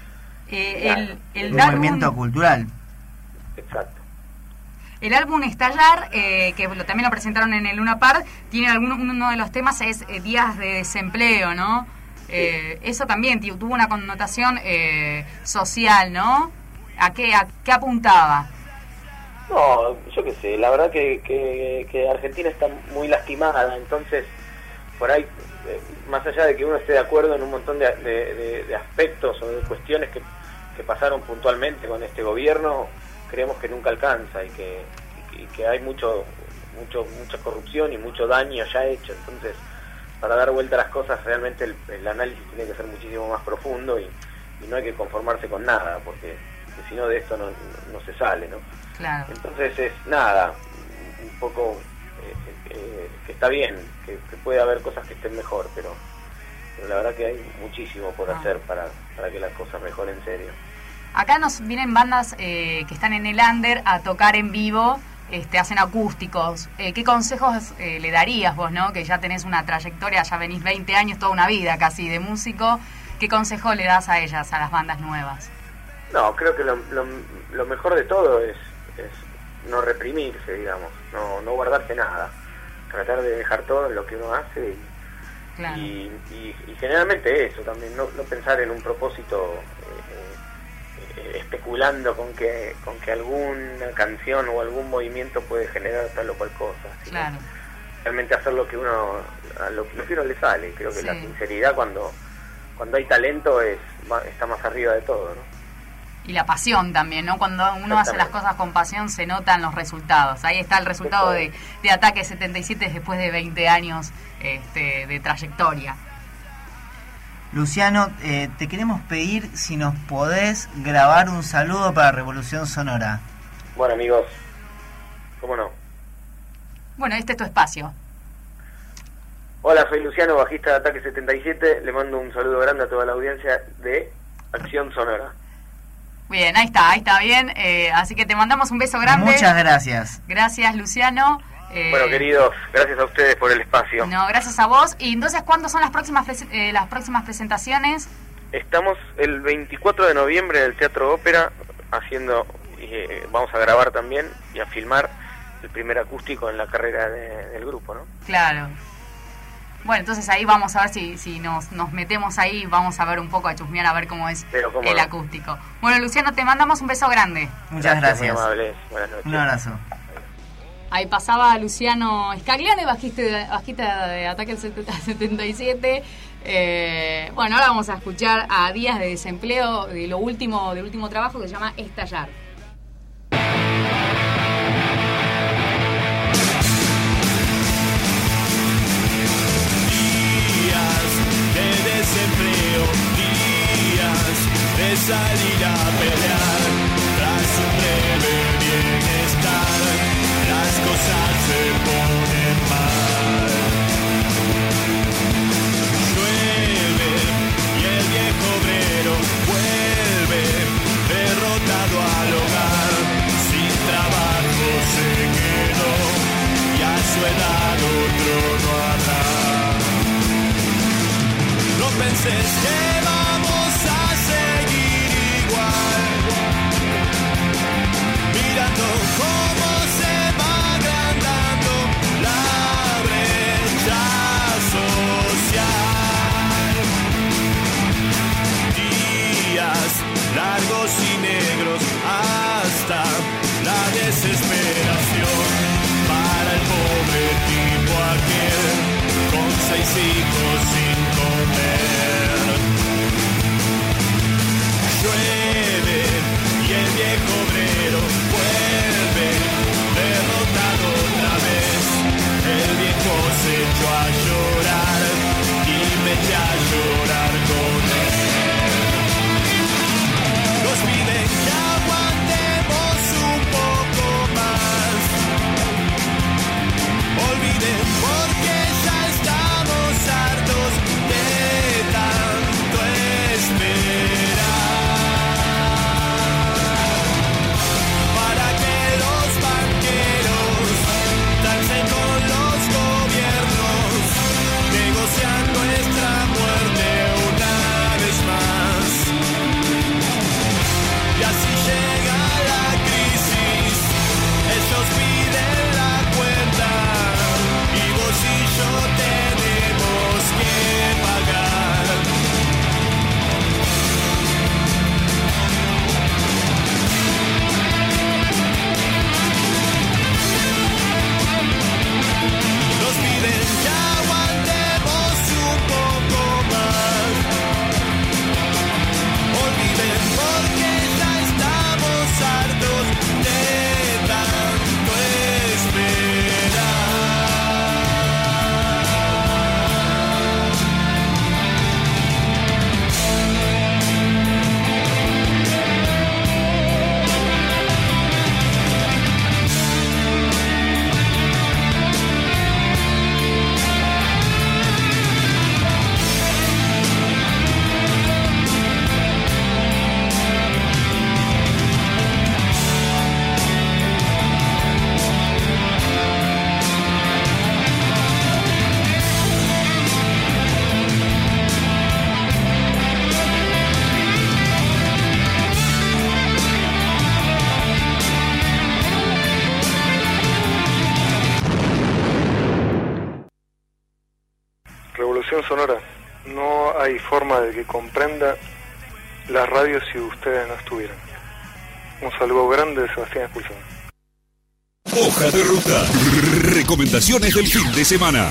Eh, Claro. el, el Un álbum- movimiento cultural. Exacto. El álbum Estallar, eh, que lo- también lo presentaron en el Luna Park, tiene alguno, uno de los temas es eh, días de desempleo, ¿no? Eh, eso también tío, tuvo una connotación eh, social, ¿no? ¿A qué, a qué apuntaba? No, yo qué sé, la verdad que, que, que Argentina está muy lastimada, entonces por ahí, eh, más allá de que uno esté de acuerdo en un montón de, de, de- de aspectos o de cuestiones que, que pasaron puntualmente con este gobierno, creemos que nunca alcanza y que, y que, y que hay mucho, mucho mucha corrupción y mucho daño ya hecho, entonces para dar vuelta a las cosas realmente el, el análisis tiene que ser muchísimo más profundo y, y no hay que conformarse con nada, porque, porque si no de esto no, no, no se sale, ¿no? Claro. Entonces es nada, un poco eh, eh, que está bien, que, que puede haber cosas que estén mejor, pero, pero la verdad que hay muchísimo por Ah. hacer para, para que las cosas mejoren en serio. Acá nos vienen bandas eh, que están en el under a tocar en vivo, este, hacen acústicos. Eh, ¿Qué consejos eh, le darías vos, no? Que ya tenés una trayectoria, ya venís veinte años, toda una vida casi de músico. ¿Qué consejo le das a ellas, a las bandas nuevas? No, creo que lo, lo, lo mejor de todo es, es no reprimirse, digamos, no, no guardarse nada, tratar de dejar todo en lo que uno hace y, Claro. y, y, y generalmente eso también, no, no pensar en un propósito eh, eh, especulando con que con que alguna canción o algún movimiento puede generar tal o cual cosa, sino Claro. realmente hacer lo que uno a lo, lo que uno le sale. Creo que Sí. la sinceridad cuando cuando hay talento es ma- está más arriba de todo, ¿no? Y la pasión también, ¿no? Cuando uno hace las cosas con pasión se notan los resultados. Ahí está el resultado de, de Ataque setenta y siete después de veinte años este, de trayectoria. Luciano, eh, te queremos pedir si nos podés grabar un saludo para Revolución Sonora. Bueno, amigos, ¿cómo no? Bueno, este es tu espacio. Hola, soy Luciano, bajista de Ataque setenta y siete. Le mando un saludo grande a toda la audiencia de Acción Sonora. Bien, ahí está, ahí está bien. Eh, así que te mandamos un beso grande. Muchas gracias. Gracias, Luciano. Eh, Bueno, queridos, gracias a ustedes por el espacio. No, gracias a vos. Y entonces, ¿cuándo son las próximas prese- eh, las próximas presentaciones? Estamos el veinticuatro de noviembre en el Teatro Ópera haciendo, eh, vamos a grabar también y a filmar el primer acústico en la carrera de- del grupo, ¿no? Claro. Bueno, entonces ahí vamos a ver si, si nos, nos metemos ahí, vamos a ver un poco, a chusmear, a ver cómo es Pero cómo el no. acústico. Bueno, Luciano, te mandamos un beso grande. Muchas gracias. Muy amables. Buenas noches. Un abrazo. Ahí pasaba Luciano Scaglione, bajista de, bajista de Ataque setenta y siete. Eh, bueno, ahora vamos a escuchar a Días de Desempleo, de lo último, del último trabajo que se llama Estallar. De desempleo, días de salir a pelear, tras un breve bienestar, las cosas se ponen mal. Llueve y el viejo obrero vuelve derrotado al hogar, sin trabajo se quedó y a su edad otro no habrá. No penses que vamos a seguir igual, mirando cómo se va agrandando la brecha social. Días largos y negros hasta la desesperación para el pobre tipo aquel con seis hijos sin comer. Llueve y el viejo obrero vuelve derrotado otra vez. El viejo se echó a llorar y me eché a llorar con él. Nos piden que aguantemos un poco más. Olviden porque ya estamos hartos de tanto esperar. Para que los banqueros dancen con los gobiernos, negocian nuestra muerte una revolución sonora. No hay forma de que comprenda la radio si ustedes no estuvieran. Un saludo grande de Sebastián Expulsado. Hoja de ruta. Recomendaciones del fin de semana.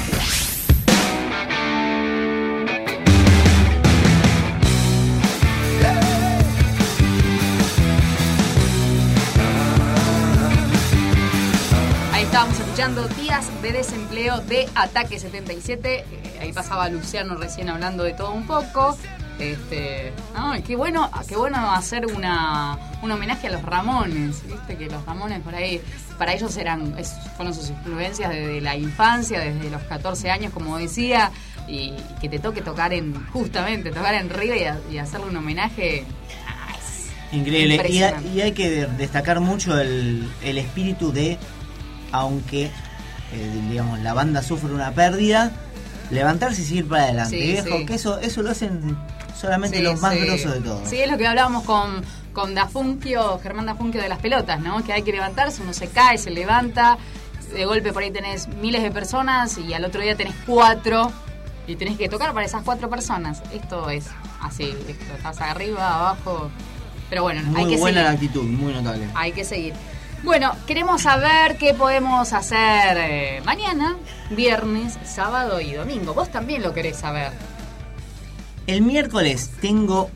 Ahí estábamos escuchando Días de Desempleo de Ataque setenta y siete. Eh, ahí pasaba Luciano recién hablando de todo un poco. Este, ay, qué bueno, qué bueno hacer una, un homenaje a los Ramones, viste que los Ramones por ahí, para ellos eran, es, fueron sus influencias desde la infancia, desde los catorce años, como decía, y que te toque tocar en, justamente, tocar en Río y, y hacerle un homenaje. Ah, increíble, y, ha, y hay que destacar mucho el, el espíritu de, aunque, eh, digamos, la banda sufre una pérdida, levantarse y seguir para adelante, sí, viejo, sí. Que eso, eso lo hacen solamente sí, los más sí. grosos de todos. Sí, es lo que hablábamos con, con Dafunkio, Germán Dafunkio de las pelotas, ¿no? Que hay que levantarse, uno se cae, se levanta, de golpe por ahí tenés miles de personas y al otro día tenés cuatro y tenés que tocar para esas cuatro personas. Esto es así, esto, estás arriba, abajo, pero bueno, muy hay que buena seguir. La actitud, muy notable. Hay que seguir. Bueno, queremos saber qué podemos hacer eh, mañana, viernes, sábado y domingo. Vos también lo querés saber. El miércoles tengo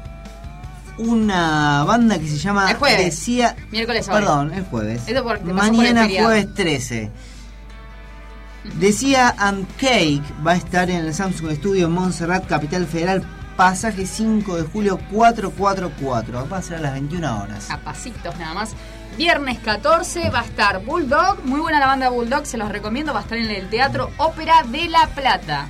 una banda que se llama... El jueves. Decía, miércoles hoy. Perdón, el jueves. Esto por, mañana jueves trece. Decía and Cake va a estar en el Samsung Studio en Montserrat, Capital Federal, pasaje cinco de julio cuatrocientos cuarenta y cuatro. Va a ser a las veintiuna horas. A pasitos nada más. Viernes catorce va a estar Bulldog, muy buena la banda Bulldog, se los recomiendo, va a estar en el Teatro Ópera de La Plata.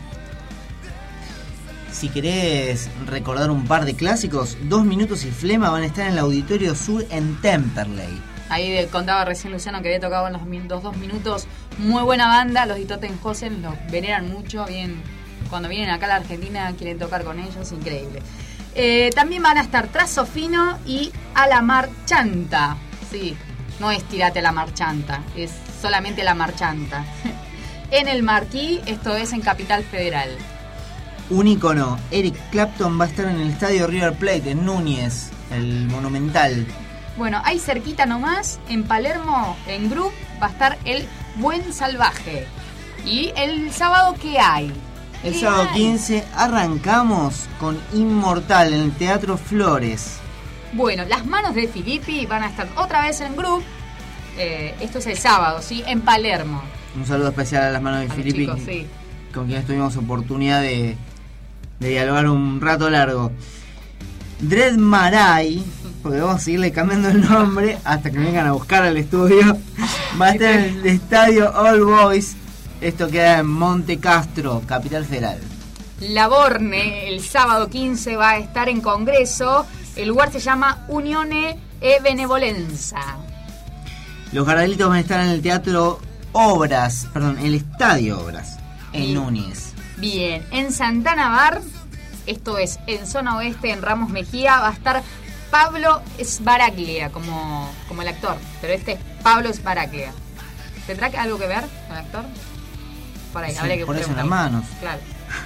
Si querés recordar un par de clásicos, Dos Minutos y Flema van a estar en el Auditorio Sur en Temperley. Ahí contaba recién Luciano que había tocado en los, los dos minutos, muy buena banda, los de Totenhausen los veneran mucho, bien, cuando vienen acá a la Argentina quieren tocar con ellos, increíble. Eh, también van a estar Trazo Fino y A la Marchanta. Sí, no es tirate la marchanta, es solamente la marchanta. En el Marquí, esto es en Capital Federal. Un ícono, Eric Clapton va a estar en el Estadio River Plate, en Núñez, el Monumental. Bueno, ahí cerquita nomás, en Palermo, en Group, va a estar el Buen Salvaje. ¿Y el sábado qué hay? El ¿Qué sábado hay? quince arrancamos con Inmortal en el Teatro Flores. Bueno, Las Manos de Filippi van a estar otra vez en Group. Eh, esto es el sábado, ¿sí? En Palermo. Un saludo especial a Las Manos de a Filippi, chicos, sí. Con quienes tuvimos oportunidad de, de dialogar un rato largo. Dread Marai, porque vamos a seguirle cambiando el nombre hasta que me vengan a buscar al estudio, va a estar en el Estadio All Boys. Esto queda en Monte Castro, Capital Federal. Laborne, el sábado quince va a estar en Congreso. El lugar se llama Unione e Benevolenza. Los Gardelitos van a estar en el Teatro Obras, perdón, el Estadio Obras, en Bien. Núñez. Bien, en Santana Bar, esto es en zona oeste, en Ramos Mejía, va a estar Pablo Sbaraglia como, como el actor, pero este es Pablo Sbaraglia. ¿Tendrá algo que ver con el actor? Por ahí, sí, habría que por eso en las preguntar. manos. Claro.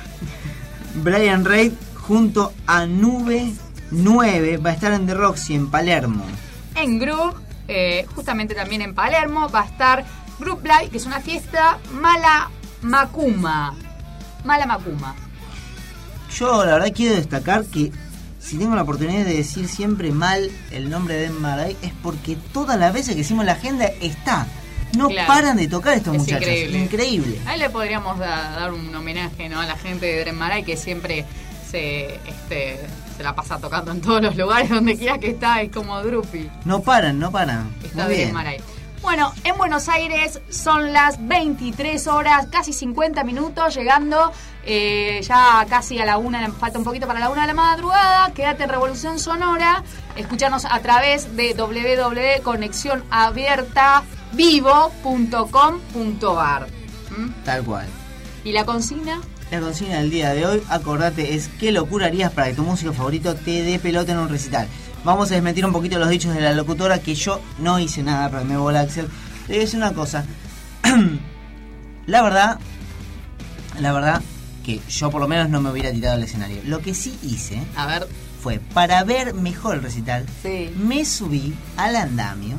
Brian Reid junto a Nube nueve va a estar en The Roxy en Palermo. En Group, eh, justamente también en Palermo, va a estar Group Live, que es una fiesta Mala Macuma. Mala Macuma. Yo la verdad quiero destacar que si tengo la oportunidad de decir siempre mal el nombre de Den Marai es porque todas las veces que hicimos la agenda está. No claro. paran de tocar estos es muchachos. Increíble. increíble. Ahí le podríamos da, dar un homenaje, ¿no?, a la gente de Den Marai que siempre se este se la pasa tocando en todos los lugares donde quiera que está, es como Drupi. No paran, no paran. Está de Den Marai. Bueno, en Buenos Aires son las veintitrés horas, casi cincuenta minutos, llegando eh, ya casi a la una, falta un poquito para la una de la madrugada. Quédate en Revolución Sonora, escuchanos a través de doble u doble u doble u punto conexión abierta vivo punto com punto a r. ¿Mm? Tal cual. ¿Y la consigna? La consigna del día de hoy, acordate, es ¿qué locura harías para que tu músico favorito te dé pelota en un recital? Vamos a desmentir un poquito los dichos de la locutora, que yo no hice nada, pero me bola Axel. Le voy a decir una cosa. La verdad, la verdad, que yo por lo menos no me hubiera tirado al escenario. Lo que sí hice, a ver, fue para ver mejor el recital, sí. me subí al andamio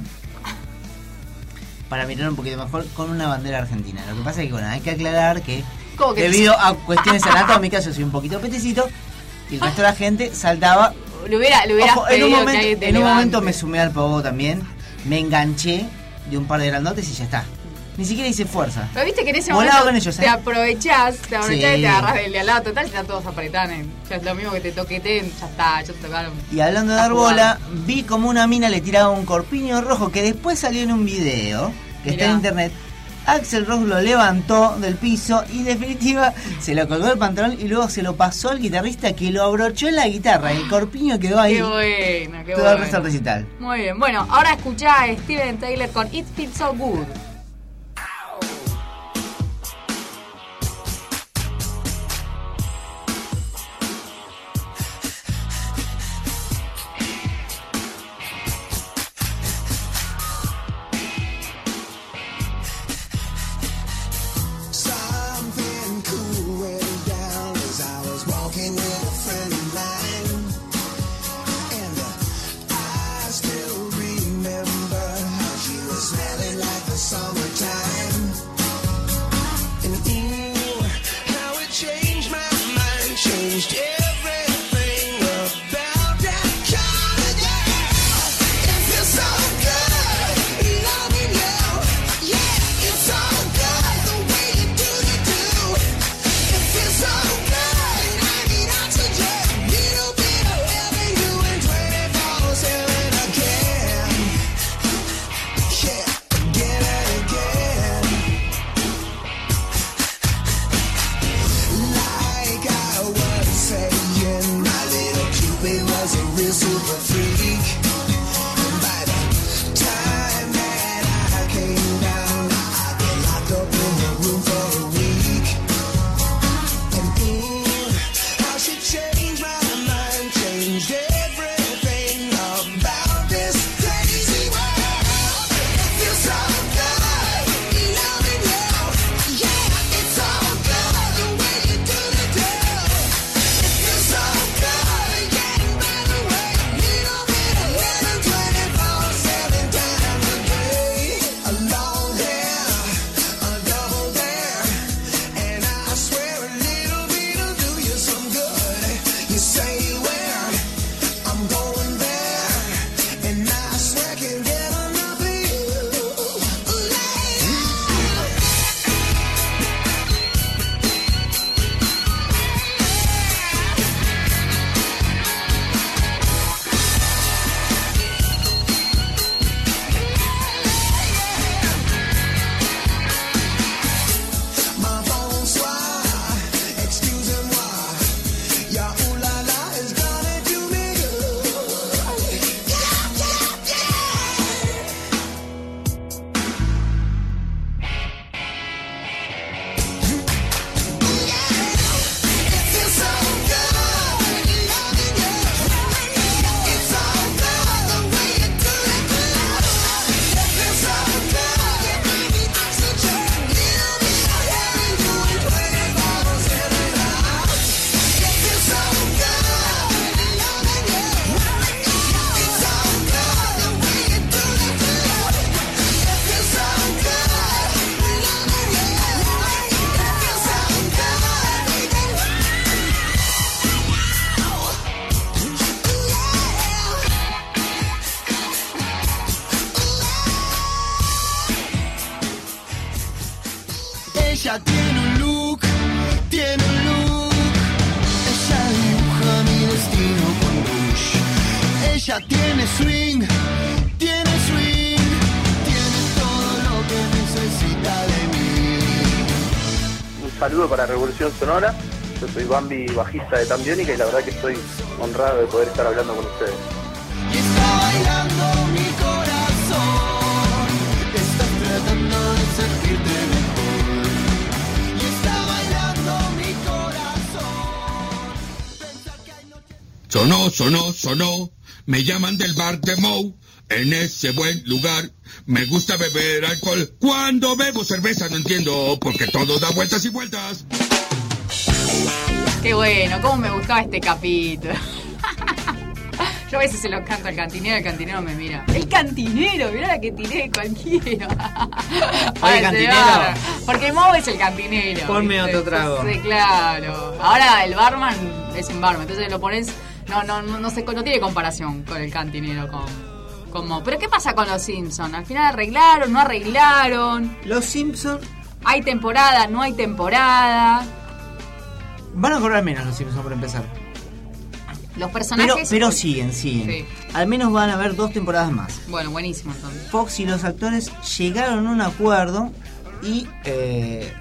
para mirar un poquito mejor con una bandera argentina. Lo que pasa es que, bueno, hay que aclarar que, que debido a cuestiones anatómicas yo soy un poquito petecito y el resto de la gente saltaba. Lo hubiera, lo hubieras Ojo, en un pedido momento, que alguien te en un levante. momento me sumé al pogo también, me enganché de un par de grandotes y ya está. Ni siquiera hice fuerza. Pero viste que en ese Volaba momento con ellos, ¿eh? te aprovechás, te aprovechás Sí. y te agarrás del de al lado. Total, están todos apretados. Ya es lo mismo que te toqueten, ya está, ya te tocaron. Y hablando de Está dar bola, vi como una mina le tiraba un corpiño rojo que después salió en un video que Mirá. está en internet. Axl Rose lo levantó del piso y en definitiva se lo colgó el pantalón y luego se lo pasó al guitarrista que lo abrochó en la guitarra. El corpiño quedó ahí. Qué bueno, qué todo bueno. el resto del recital. Muy bien, bueno, ahora escuchá a Steven Tyler con It Feels So Good. Something cool went down as I was walking with a friend of mine, and uh, I still remember how she was smelling like the summertime. And ooh, how it changed my mind, changed everything about that kind of girl. It feels so good loving you, yeah, it's so good the way you do you do. It feels so good, I need oxygen, little bit of heaven, you and twenty-four seven again, yeah, again and again. Like I was saying, my little Cupid was a real super freak. And by the time that I came down, I'd been locked up in the room for a week. And ooh, how she changed my mind, changed everything about this crazy world. It feels so good loving you, yeah, it's so good the way you do the do. It feels so good getting by the way, little bit of heaven, twenty-four seven times a day. A long hair, a double dare, and I swear a little bit will do you some good. You say where, I'm going there, and I swear I can't get enough of you. My bonsoir, excusez-moi, your ooh la la is gonna do me good. Yeah, yeah, yeah. It feels so good loving you. It's so good the way you do it. It feels so good. I need oxygen, little bit of heaven, you and twenty-four seven out. It feels so good loving you. It's so good the way you do it. It feels so good loving you. It feels so good. Ella tiene un look, tiene un look. Ella dibuja mi destino con Bush. Ella tiene swing, tiene swing. Tiene todo lo que necesita de mí. Un saludo para Revolución Sonora. Yo soy Bambi, bajista de Tambiónica, y la verdad que estoy honrado de poder estar hablando con ustedes. Y está bailando mi corazón. Estás tratando de sentirte mejor. Y está bailando mi corazón. Pensar que hay noches. Sonó, sonó, sonó. Me llaman del bar de Moe. En ese buen lugar me gusta beber alcohol. Cuando bebo cerveza no entiendo, porque todo da vueltas y vueltas. Qué bueno, cómo me gustaba este capítulo. Yo a veces se lo canto al cantinero, el cantinero me mira. ¡El cantinero! Mirá la que tiré cualquiera. Oye, cantinero. Porque el Mau es el cantinero. Ponme ¿viste? otro trago. Sí, claro. Ahora el barman es un barman, entonces lo pones... No, no, no, no, sé, no tiene comparación con el cantinero, con, con Mo. Pero ¿qué pasa con los Simpsons? ¿Al final arreglaron, no arreglaron? Los Simpsons... ¿Hay temporada, no hay temporada? Van a cobrar menos los Simpsons por empezar. Los personajes... Pero, pero siguen, siguen. Sí. Al menos van a haber dos temporadas más. Bueno, buenísimo entonces. Fox y los actores llegaron a un acuerdo y eh,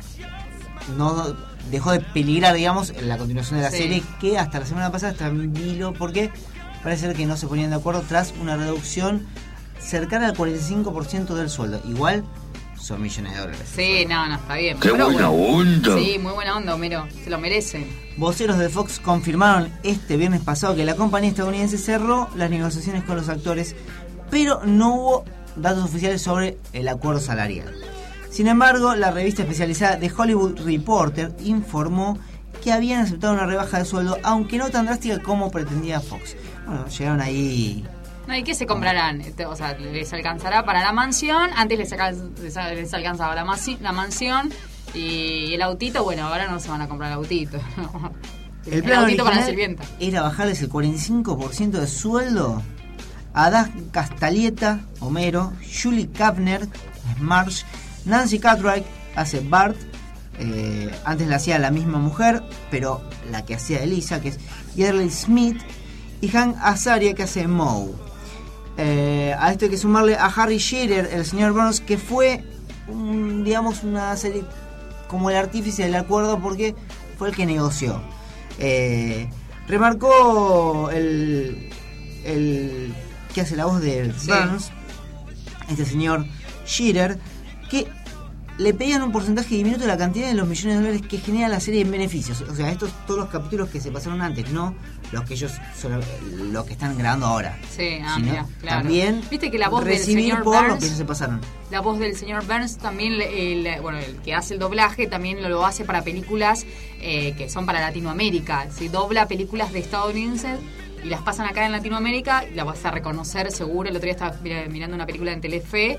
no dejó de peligrar, digamos, la continuación de la Sí. serie, que hasta la semana pasada está en vilo porque parece ser que no se ponían de acuerdo tras una reducción cercana al cuarenta y cinco por ciento del sueldo. Igual son millones de dólares. Sí, no, no, está bien. ¡Qué Pero buena bueno, onda! Sí, muy buena onda, Homero. Se lo merecen. Voceros de Fox confirmaron este viernes pasado que la compañía estadounidense cerró las negociaciones con los actores, pero no hubo datos oficiales sobre el acuerdo salarial. Sin embargo, la revista especializada The Hollywood Reporter informó que habían aceptado una rebaja de sueldo, aunque no tan drástica como pretendía Fox. Bueno, llegaron ahí... No, ¿y qué se comprarán? Este, O sea, les alcanzará para la mansión. Antes les, alcan- les, les alcanzaba la, masi- la mansión y el autito. Bueno, ahora no se van a comprar el autito. El El, plan autito para la original sirvienta. era bajarles el cuarenta y cinco por ciento de sueldo a Dan Castalieta, Homero, Julie Kavner, Marge, Nancy Cartwright, hace Bart, eh, antes la hacía la misma mujer, pero la que hacía Elisa, que es Yeardley Smith, y Hank Azaria, que hace Moe. Eh, a esto hay que sumarle a Harry Shearer, el señor Burns, que fue, un, digamos, una serie como el artífice del acuerdo porque fue el que negoció. Eh, remarcó el, el que hace la voz de Sí. Burns, este señor Shearer, que le pedían un porcentaje diminuto de la cantidad de los millones de dólares que genera la serie en beneficios. O sea, estos todos los capítulos que se pasaron antes, no los que ellos son los que están grabando ahora. Sí, ah, sino mira, claro. también Viste que la voz del recibir señor por los Burns- que ellos se pasaron. La voz del señor Burns también, el, bueno, el que hace el doblaje también lo hace para películas eh, que son para Latinoamérica. Se dobla películas de estadounidenses y las pasan acá en Latinoamérica y la vas a reconocer seguro. El otro día estaba mira- mirando una película en Telefe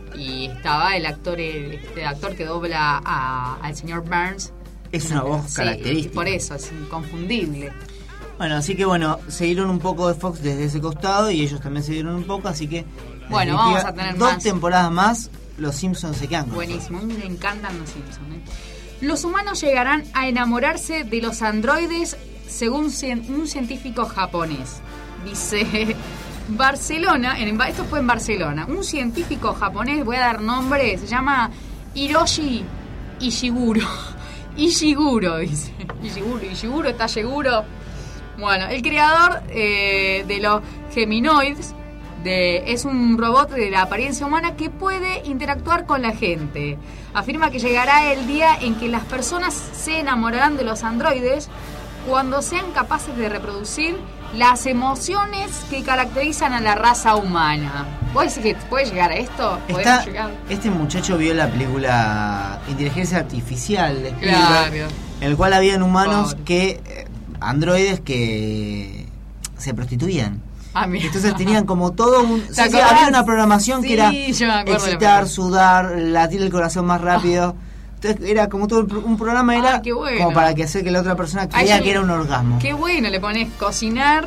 y estaba el actor el, este actor que dobla a- al señor Burns. Es una voz Sí, característica. por eso, es inconfundible. Bueno, así que bueno, se dieron un poco de Fox desde ese costado y ellos también se dieron un poco, así que en Bueno, definitiva, vamos a tener dos más. temporadas más, los Simpsons se quedan con Buenísimo, a mí me encantan los Simpsons. ¿eh? Los humanos llegarán a enamorarse de los androides según cien- un científico japonés. Dice Barcelona, en, esto fue en Barcelona, un científico japonés, voy a dar nombre, se llama Hiroshi Ishiguro. Ishiguro, dice. Ishiguro, Ishiguro, ¿está seguro? Bueno, el creador eh, de los Geminoids de, es un robot de la apariencia humana que puede interactuar con la gente. Afirma que llegará el día en que las personas se enamorarán de los androides cuando sean capaces de reproducir las emociones que caracterizan a la raza humana. ¿Vos decís que puede llegar a esto? ¿Podemos Está, llegar? este muchacho vio la película Inteligencia Artificial de Spielberg, Claro. en el cual habían humanos Pobre. que, eh, androides que se prostituían. Ah, mira. Entonces tenían como todo un... ¿Te sí, sí, acordás? había una programación Sí, que era yo me acuerdo de la excitar, película. sudar, latir el corazón más rápido. Entonces era como todo un pro- un programa, era Ah, qué bueno. como para que hacer que la otra persona Ahí creía yo- que era un orgasmo. Qué bueno, le pones cocinar,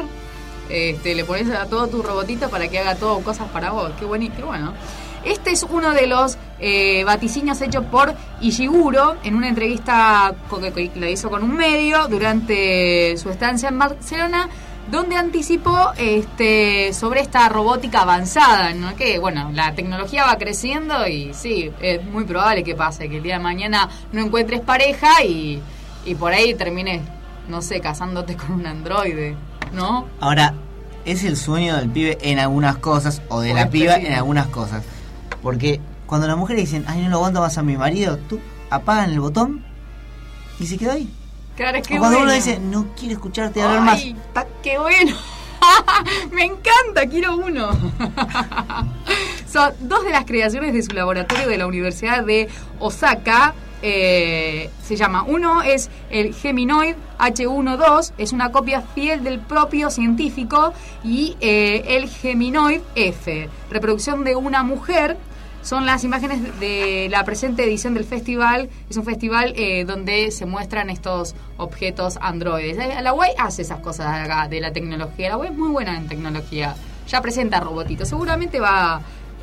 este, le pones a todo tu robotito para que haga todo cosas para vos. Qué bonito, qué bueno. Este es uno de los eh, vaticinios hechos por Ishiguro en una entrevista co- que, que la hizo con un medio durante su estancia en Barcelona, donde anticipó este, sobre esta robótica avanzada, ¿no? Que bueno, la tecnología va creciendo y sí, es muy probable que pase, que el día de mañana no encuentres pareja y, y por ahí termines, no sé, casándote con un androide, ¿no? Ahora, es el sueño del pibe en algunas cosas, o de O la este piba sí. en algunas cosas. Porque cuando las mujeres dicen, ay, no lo aguanto más a mi marido, tú apagan el botón y se queda ahí. Claro, es que o cuando bueno. uno dice, no quiero escucharte hablar más. Ay, ¡qué bueno! ¡Me encanta! ¡Quiero uno! Son dos de las creaciones de su laboratorio de la Universidad de Osaka. Eh, se llama, uno es el Geminoid H uno dos, es una copia fiel del propio científico, y eh, el Geminoid F, reproducción de una mujer. Son las imágenes de la presente edición del festival. Es un festival eh, donde se muestran estos objetos androides. La U A I hace esas cosas acá de la tecnología. La U A I es muy buena en tecnología. Ya presenta robotitos. Seguramente va,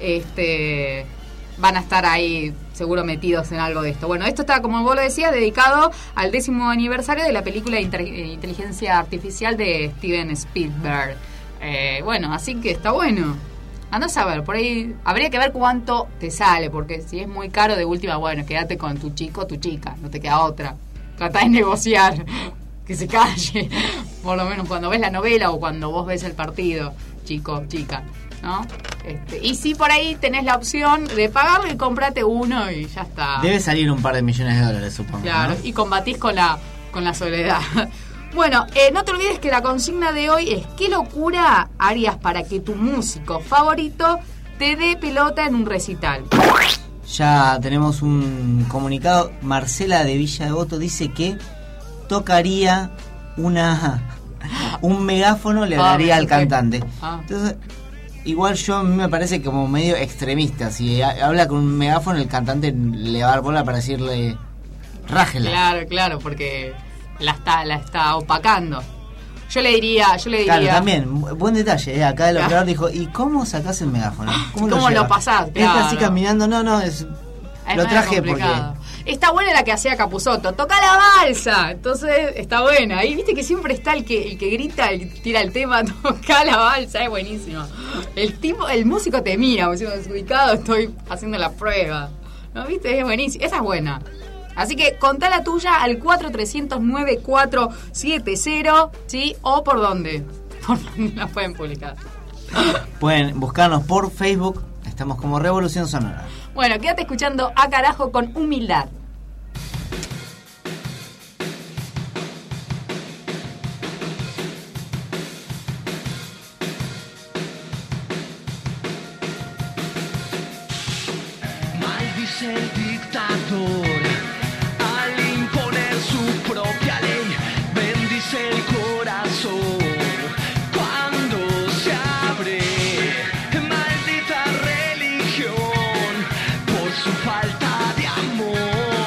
este, van a estar ahí seguro metidos en algo de esto. Bueno, esto está, como vos lo decías, dedicado al décimo aniversario de la película de inter- Inteligencia Artificial de Steven Spielberg. Eh, bueno, así que está bueno. Andás a ver, por ahí habría que ver cuánto te sale, porque si es muy caro, de última, bueno, quédate con tu chico o tu chica, no te queda otra. Tratá de negociar, que se calle, por lo menos cuando ves la novela o cuando vos ves el partido, chico, chica, ¿no? Este, y si por ahí tenés la opción de pagarlo y comprate uno y ya está. Debe salir un par de millones de dólares, supongo. Claro, ¿no? Y combatís con la, con la soledad. Bueno, eh, no te olvides que la consigna de hoy es: ¿qué locura harías para que tu músico favorito te dé pelota en un recital? Ya tenemos un comunicado. Marcela de Villa Devoto dice que tocaría una un megáfono, le Ah, daría al ok. cantante. Ah. Entonces, igual yo a mí me parece como medio extremista. Si ha- habla con un megáfono, el cantante le va a dar bola para decirle rájela. Claro, claro, porque la está, la está opacando. Yo le diría, yo le diría. Claro, también, bu- buen detalle, ¿eh? Acá el operador dijo, ¿y cómo sacás el megáfono? ¿Cómo lo llevas? pasás? Está Claro. así caminando, no, no, es, Es lo medio traje porque... complicado. Está buena la que hacía Capusotto, toca la balsa, entonces está buena. Y viste que siempre está el que el que grita, el que tira el tema, toca la balsa, es buenísimo. El tipo, el músico te mira, como diciendo, desubicado, estoy haciendo la prueba. ¿No viste? Es buenísimo, esa es buena. Así que contá la tuya al cuatro tres cero cero nueve cuatro siete cero, ¿sí? O por dónde. Por dónde la pueden publicar. Pueden buscarnos por Facebook, estamos como Revolución Sonora. Bueno, quédate escuchando A Carajo con Humildad. Maldice el dictador al imponer su propia ley. Bendice el corazón cuando se abre. Maldita religión por su falta de amor.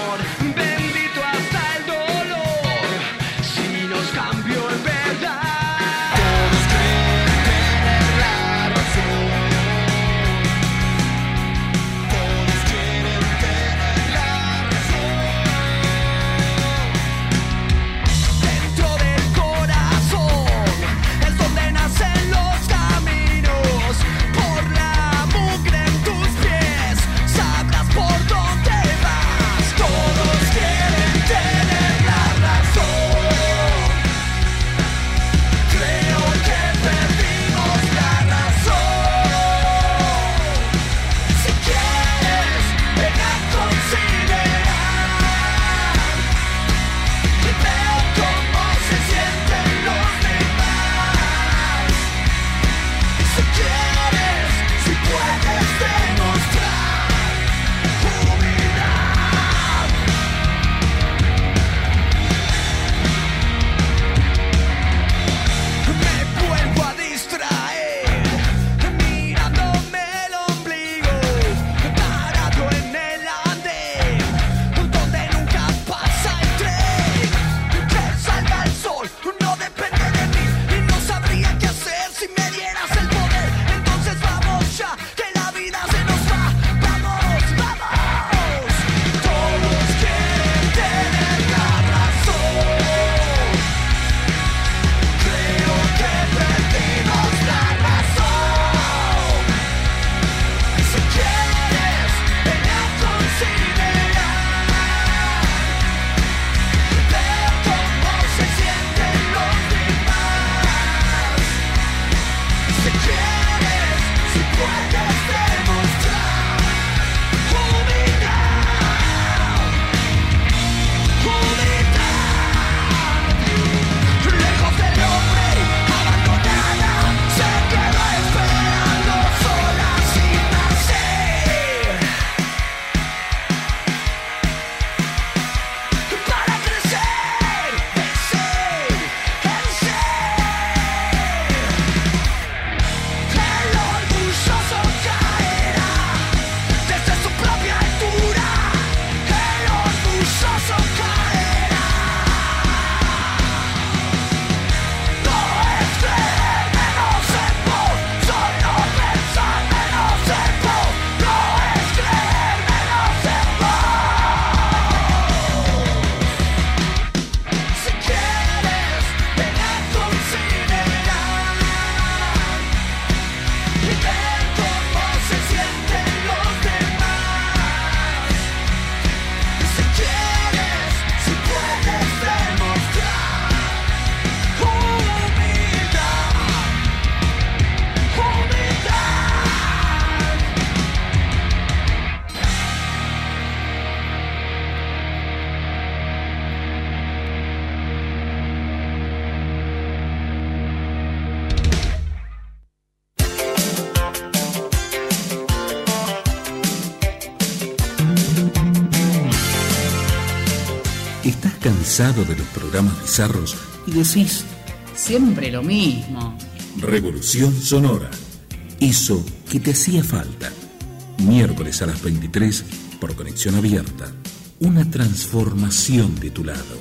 ¿Estás cansado de los programas bizarros y decís, Siempre lo mismo. Revolución Sonora hizo que te hacía falta? Miércoles a las veintitrés por Conexión Abierta. Una transformación de tu lado.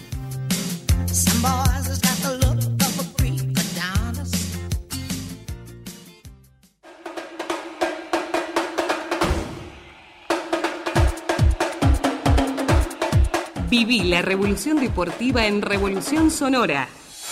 Viví la revolución deportiva en Revolución Sonora.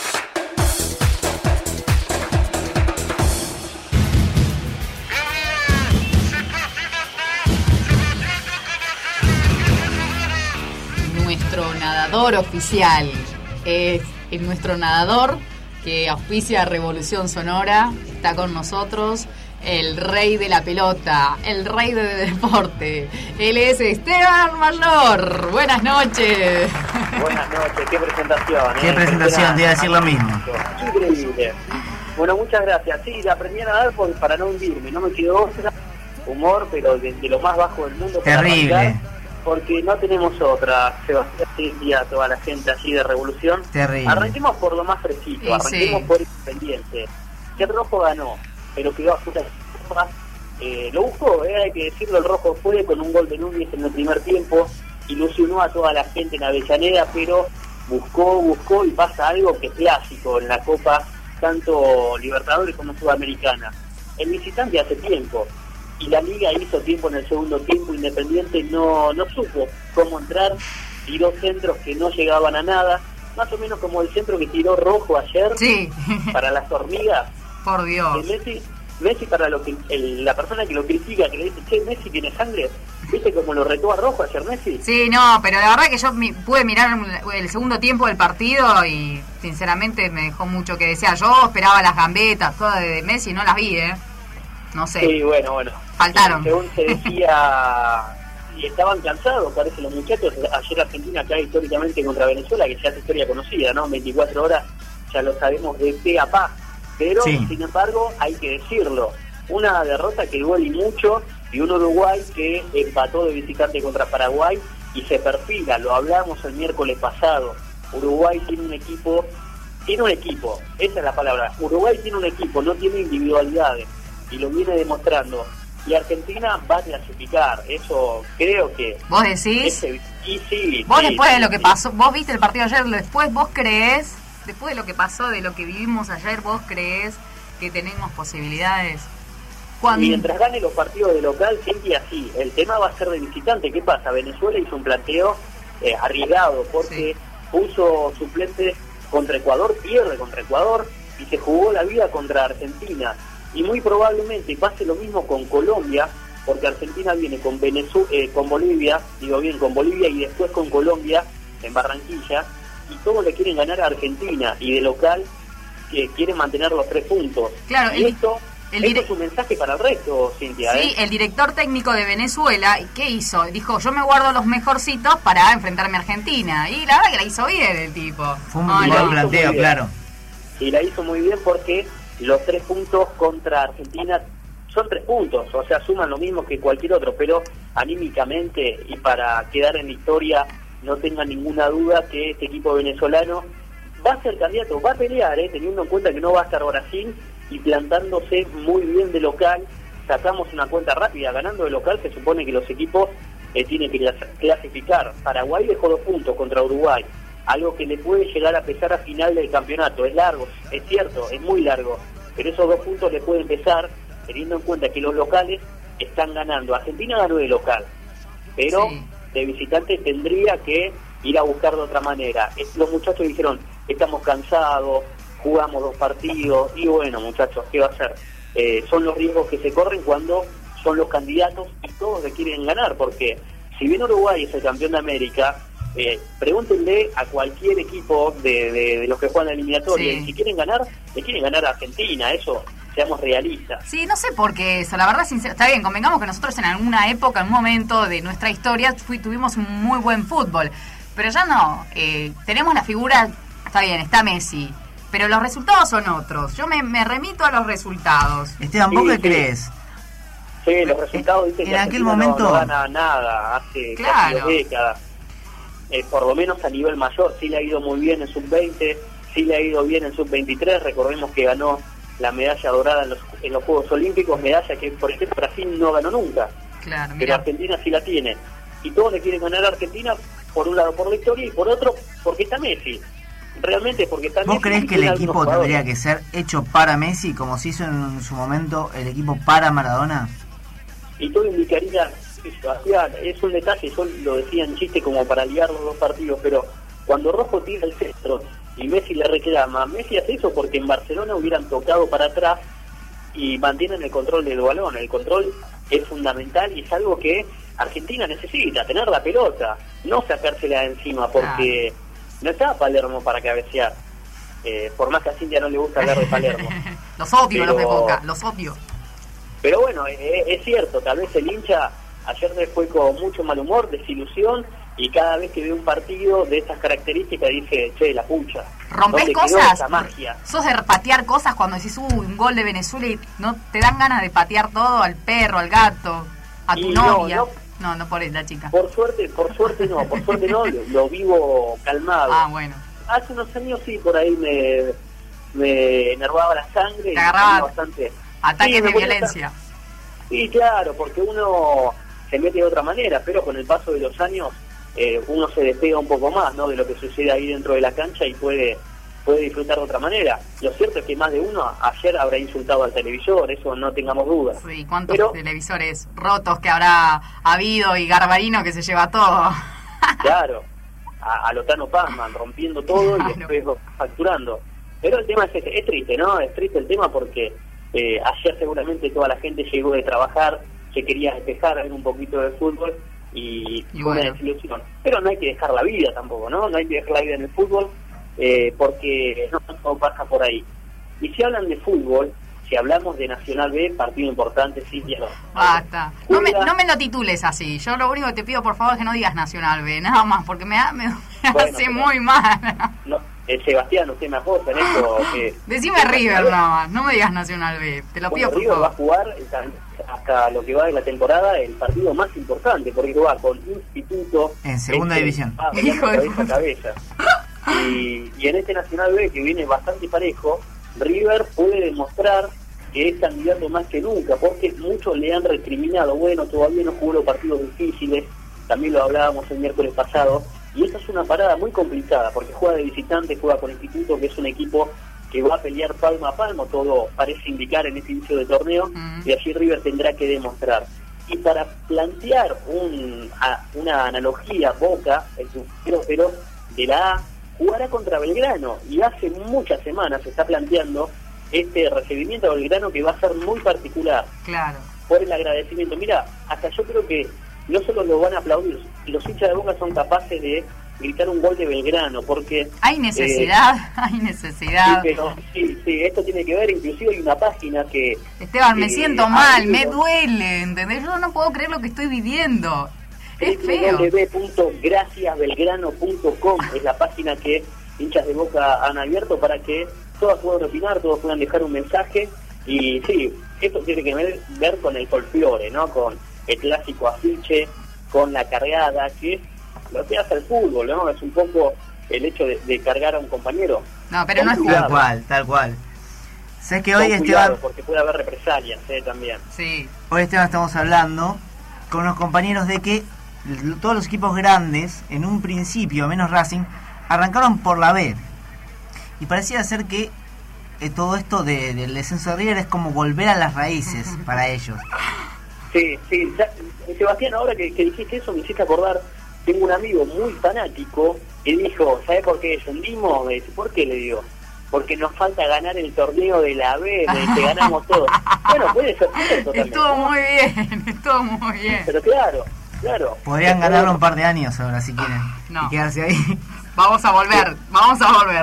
Nuestro nadador oficial es, es nuestro nadador que auspicia Revolución Sonora. Está con nosotros el rey de la pelota, el rey del deporte. Él es Esteban Mayor. Buenas noches. Buenas noches, qué presentación. Qué ¿eh? presentación, te iba a decir lo mismo. Increíble. Bueno, muchas gracias. Sí, aprendí a nadar por, para no hundirme, no me quedó otra. Humor, pero de, de lo más bajo del mundo. para Terrible. arrancar, Porque no tenemos otra, Sebastián y a toda la gente allí de Revolución. Terrible. Arranquemos por lo más fresquito, Sí, arranquemos sí. por Independiente. Que el Rojo ganó, pero quedó a putas copas. Eh, lo buscó, eh, hay que decirlo, el Rojo fue con un gol de Núñez en el primer tiempo, ilusionó a toda la gente en Avellaneda, pero buscó, buscó y pasa algo que es clásico en la Copa, tanto Libertadores como Sudamericana. El visitante hace tiempo, y la Liga hizo tiempo en el segundo tiempo. Independiente no, no supo cómo entrar, tiró centros que no llegaban a nada, más o menos como el centro que tiró Rojo ayer Sí, para las hormigas. por Que Dios. Messi, Messi para lo que el- la persona que lo critica, que le dice, che, Messi tiene sangre, ¿viste cómo lo retó a Rojo ayer Messi? Sí, no, pero la verdad que yo mi- pude mirar el segundo tiempo del partido y sinceramente me dejó mucho que desear. Yo esperaba las gambetas, todas de Messi, no las vi, ¿eh? No sé. Sí, bueno, bueno. Faltaron. Según se decía, y estaban cansados, parece los muchachos. Ayer Argentina cae históricamente contra Venezuela, que ya es historia conocida, ¿no? veinticuatro horas, ya lo sabemos de pe a pa. Pero, Sí. sin embargo, hay que decirlo, una derrota que duele y mucho, y un Uruguay que empató de visitante contra Paraguay y se perfila, lo hablamos el miércoles pasado. Uruguay tiene un equipo, tiene un equipo, esa es la palabra. Uruguay tiene un equipo, no tiene individualidades, y lo viene demostrando. Y Argentina va a clasificar, eso creo que... ¿Vos decís? ese- y sí, Vos sí, después de sí, lo que sí. pasó, vos viste el partido ayer, después vos creés, después de lo que pasó, de lo que vivimos ayer, vos creés que tenemos posibilidades. Cuando... Mientras gane los partidos de local, siempre así. El tema va a ser de visitante. ¿Qué pasa? Venezuela hizo un planteo eh, arriesgado porque puso suplentes contra Ecuador, pierde contra Ecuador y se jugó la vida contra Argentina. Y muy probablemente pase lo mismo con Colombia, porque Argentina viene con Venezuela, eh, con Bolivia, digo bien, con Bolivia y después con Colombia en Barranquilla, y todos le quieren ganar a Argentina, y de local que quieren mantener los tres puntos. Claro, y el- esto, el esto dire- es un mensaje para el resto, Cintia. Sí, ¿eh? el director técnico de Venezuela, ¿qué hizo? Dijo, yo me guardo los mejorcitos para enfrentarme a Argentina. Y la verdad que la hizo bien el tipo. Fue un No, buen no. hizo muy planteo, bien. claro. Y la hizo muy bien porque los tres puntos contra Argentina son tres puntos, o sea, suman lo mismo que cualquier otro, pero anímicamente y para quedar en la historia, no tengan ninguna duda que este equipo venezolano va a ser candidato, va a pelear, ¿eh? teniendo en cuenta que no va a estar Brasil y plantándose muy bien de local. Sacamos una cuenta rápida, ganando de local se supone que los equipos eh, tienen que clas- clasificar. Paraguay dejó dos puntos contra Uruguay, algo que le puede llegar a pesar a final del campeonato. Es largo, es cierto, es muy largo, pero esos dos puntos le pueden pesar, teniendo en cuenta que los locales están ganando. Argentina ganó de local, pero Sí. de visitante tendría que ir a buscar de otra manera. Es- Los muchachos dijeron, estamos cansados, jugamos dos partidos, y bueno, muchachos, ¿qué va a hacer? Eh, son los riesgos que se corren cuando son los candidatos y todos le quieren ganar, porque si bien Uruguay es el campeón de América, eh, pregúntenle a cualquier equipo de, de, de los que juegan la eliminatoria, Sí. y si quieren ganar, le quieren ganar a Argentina, eso, seamos realistas. Sí, no sé por qué eso, la verdad, sincera, está bien, convengamos que nosotros en alguna época, en un momento de nuestra historia, fui- tuvimos un muy buen fútbol, pero ya no, eh, tenemos la figura, está bien, está Messi, pero los resultados son otros, yo me, me remito a los resultados. Esteban, ¿vos Sí, qué sí. crees? Sí, los resultados dicen En que aquel Argentina no- momento- no, gana nada hace Claro. casi dos décadas. eh, por lo menos a nivel mayor. Sí le ha ido muy bien en sub veinte, sí le ha ido bien en sub veintitrés. Recordemos que ganó la medalla dorada en los, en los Juegos Olímpicos, medalla que, por ejemplo, Brasil no ganó nunca. Claro, pero Argentina sí la tiene. Y todos le quieren ganar a Argentina, por un lado por la historia y por otro porque está Messi. Realmente porque está Messi. ¿Vos creés que el equipo tendría que ser hecho para Messi, como se hizo en su momento el equipo para Maradona? Y todo indicaría, Sebastián, es un detalle, yo lo decía en chiste como para liar los dos partidos, pero cuando Rojo tira el centro y Messi le reclama, Messi hace eso porque en Barcelona hubieran tocado para atrás y mantienen el control del balón. El control es fundamental y es algo que Argentina necesita, tener la pelota, no sacársela de encima, porque no está Palermo para cabecear. Eh, por más que a Cintia no le gusta hablar de Palermo. Los odio, pero, los de Boca, los odio. Pero bueno, eh, es cierto, tal vez el hincha ayer se fue con mucho mal humor, desilusión, y cada vez que ve un partido de esas características dice, che, la pucha. ¿Rompés cosas? Esa magia? ¿Sos de patear cosas cuando decís, uy, un gol de Venezuela y no te dan ganas de patear todo, al perro, al gato, a tu Y novia? no, No, no por esta chica. Por suerte, por suerte no, por suerte no, lo, lo vivo calmado. Ah, bueno. Hace unos años sí, por ahí me, me enervaba la sangre. Te y agarraba bastante. ataques Sí, me de ponía violencia. hasta- Sí, claro, porque uno se mete de otra manera, pero con el paso de los años eh, uno se despega un poco más, ¿no?, de lo que sucede ahí dentro de la cancha y puede puede disfrutar de otra manera. Lo cierto es que más de uno ayer habrá insultado al televisor, eso no tengamos dudas. Sí, ¿cuántos Pero- televisores rotos que habrá habido y Garbarino que se lleva todo? Claro, a, a Lotano Pazman rompiendo todo y después facturando. Pero el tema es, ese, es triste, ¿no? Es triste el tema porque eh, ayer seguramente toda la gente llegó de trabajar, se quería despejar, ver un poquito de fútbol y, Y fue bueno. una desilusión. Pero no hay que dejar la vida tampoco, ¿no? No hay que dejar la vida en el fútbol eh, porque no todo pasa por ahí. Y si hablan de fútbol, si hablamos de Nacional B, partido importante, sí, ya lo- Basta. No me, Juega- no me lo titules así. Yo lo único que te pido, por favor, es que no digas Nacional B, nada más, porque me, da- me, me Bueno, hace pero- muy mal. No, eh, Sebastián, usted me apoya en esto. Que, Decime River nada más, no me digas Nacional B. Te lo Bueno, pido, por River va a favor. jugar hasta, hasta lo que va de la temporada el partido más importante, porque va con Instituto En segunda este, división. va peleando Hijo de cabeza a cabeza. Y, y en este Nacional B, que viene bastante parejo, River puede demostrar que es candidato más que nunca, porque muchos le han recriminado, bueno, todavía no jugó los partidos difíciles, también lo hablábamos el miércoles pasado, y esta es una parada muy complicada, porque juega de visitante, juega con Instituto, que es un equipo que va a pelear palmo a palmo, todo parece indicar en este inicio de torneo, Mm. y allí River tendrá que demostrar. Y para plantear un, a- una analogía, Boca, el puntero pero de la A, jugará contra Belgrano, y hace muchas semanas se está planteando este recibimiento a Belgrano que va a ser muy particular Claro. por el agradecimiento. Mira, hasta yo creo que no solo lo van a aplaudir, los hinchas de Boca son capaces de gritar un gol de Belgrano, porque... Hay necesidad, eh, hay sí, necesidad. pero, sí, sí, esto tiene que ver, inclusive hay una página que... Esteban, me eh, siento mal, me amigo, duele, ¿entendés? Yo no puedo creer lo que estoy viviendo. Es feo. w w w punto gracias belgrano punto com es la página que hinchas de Boca han abierto para que todos puedan opinar, todos puedan dejar un mensaje. Y sí, esto tiene que ver, ver con el folclore, ¿no? Con el clásico afiche, con la cargada, que es lo que hace el fútbol, ¿no? Es un poco el hecho de, de cargar a un compañero. No, pero no es Con Tal justo. cuidado, cual, tal cual. Sé que con hoy, cuidado, Esteban, porque puede haber represalias, ¿eh? También. Sí. hoy Esteban estamos hablando con los compañeros de que l- todos los equipos grandes, en un principio, menos Racing, arrancaron por la B. Y parecía ser que eh, todo esto de- del descenso de River es como volver a las raíces para ellos. Sí, sí. Ya- Sebastián, ahora que, que dijiste eso, me hiciste acordar. Tengo un amigo muy fanático que dijo, ¿sabes por qué descendimos? Me dice, ¿por qué? Le digo, porque nos falta ganar el torneo de la B, me dice, ganamos todo. Bueno, puede ser cierto también, Estuvo ¿no? muy bien, estuvo muy bien. Pero claro, claro. Podrían Pero ganarlo bueno, un par de años ahora si quieren. No. Y quedarse ahí. Vamos a volver, vamos a volver.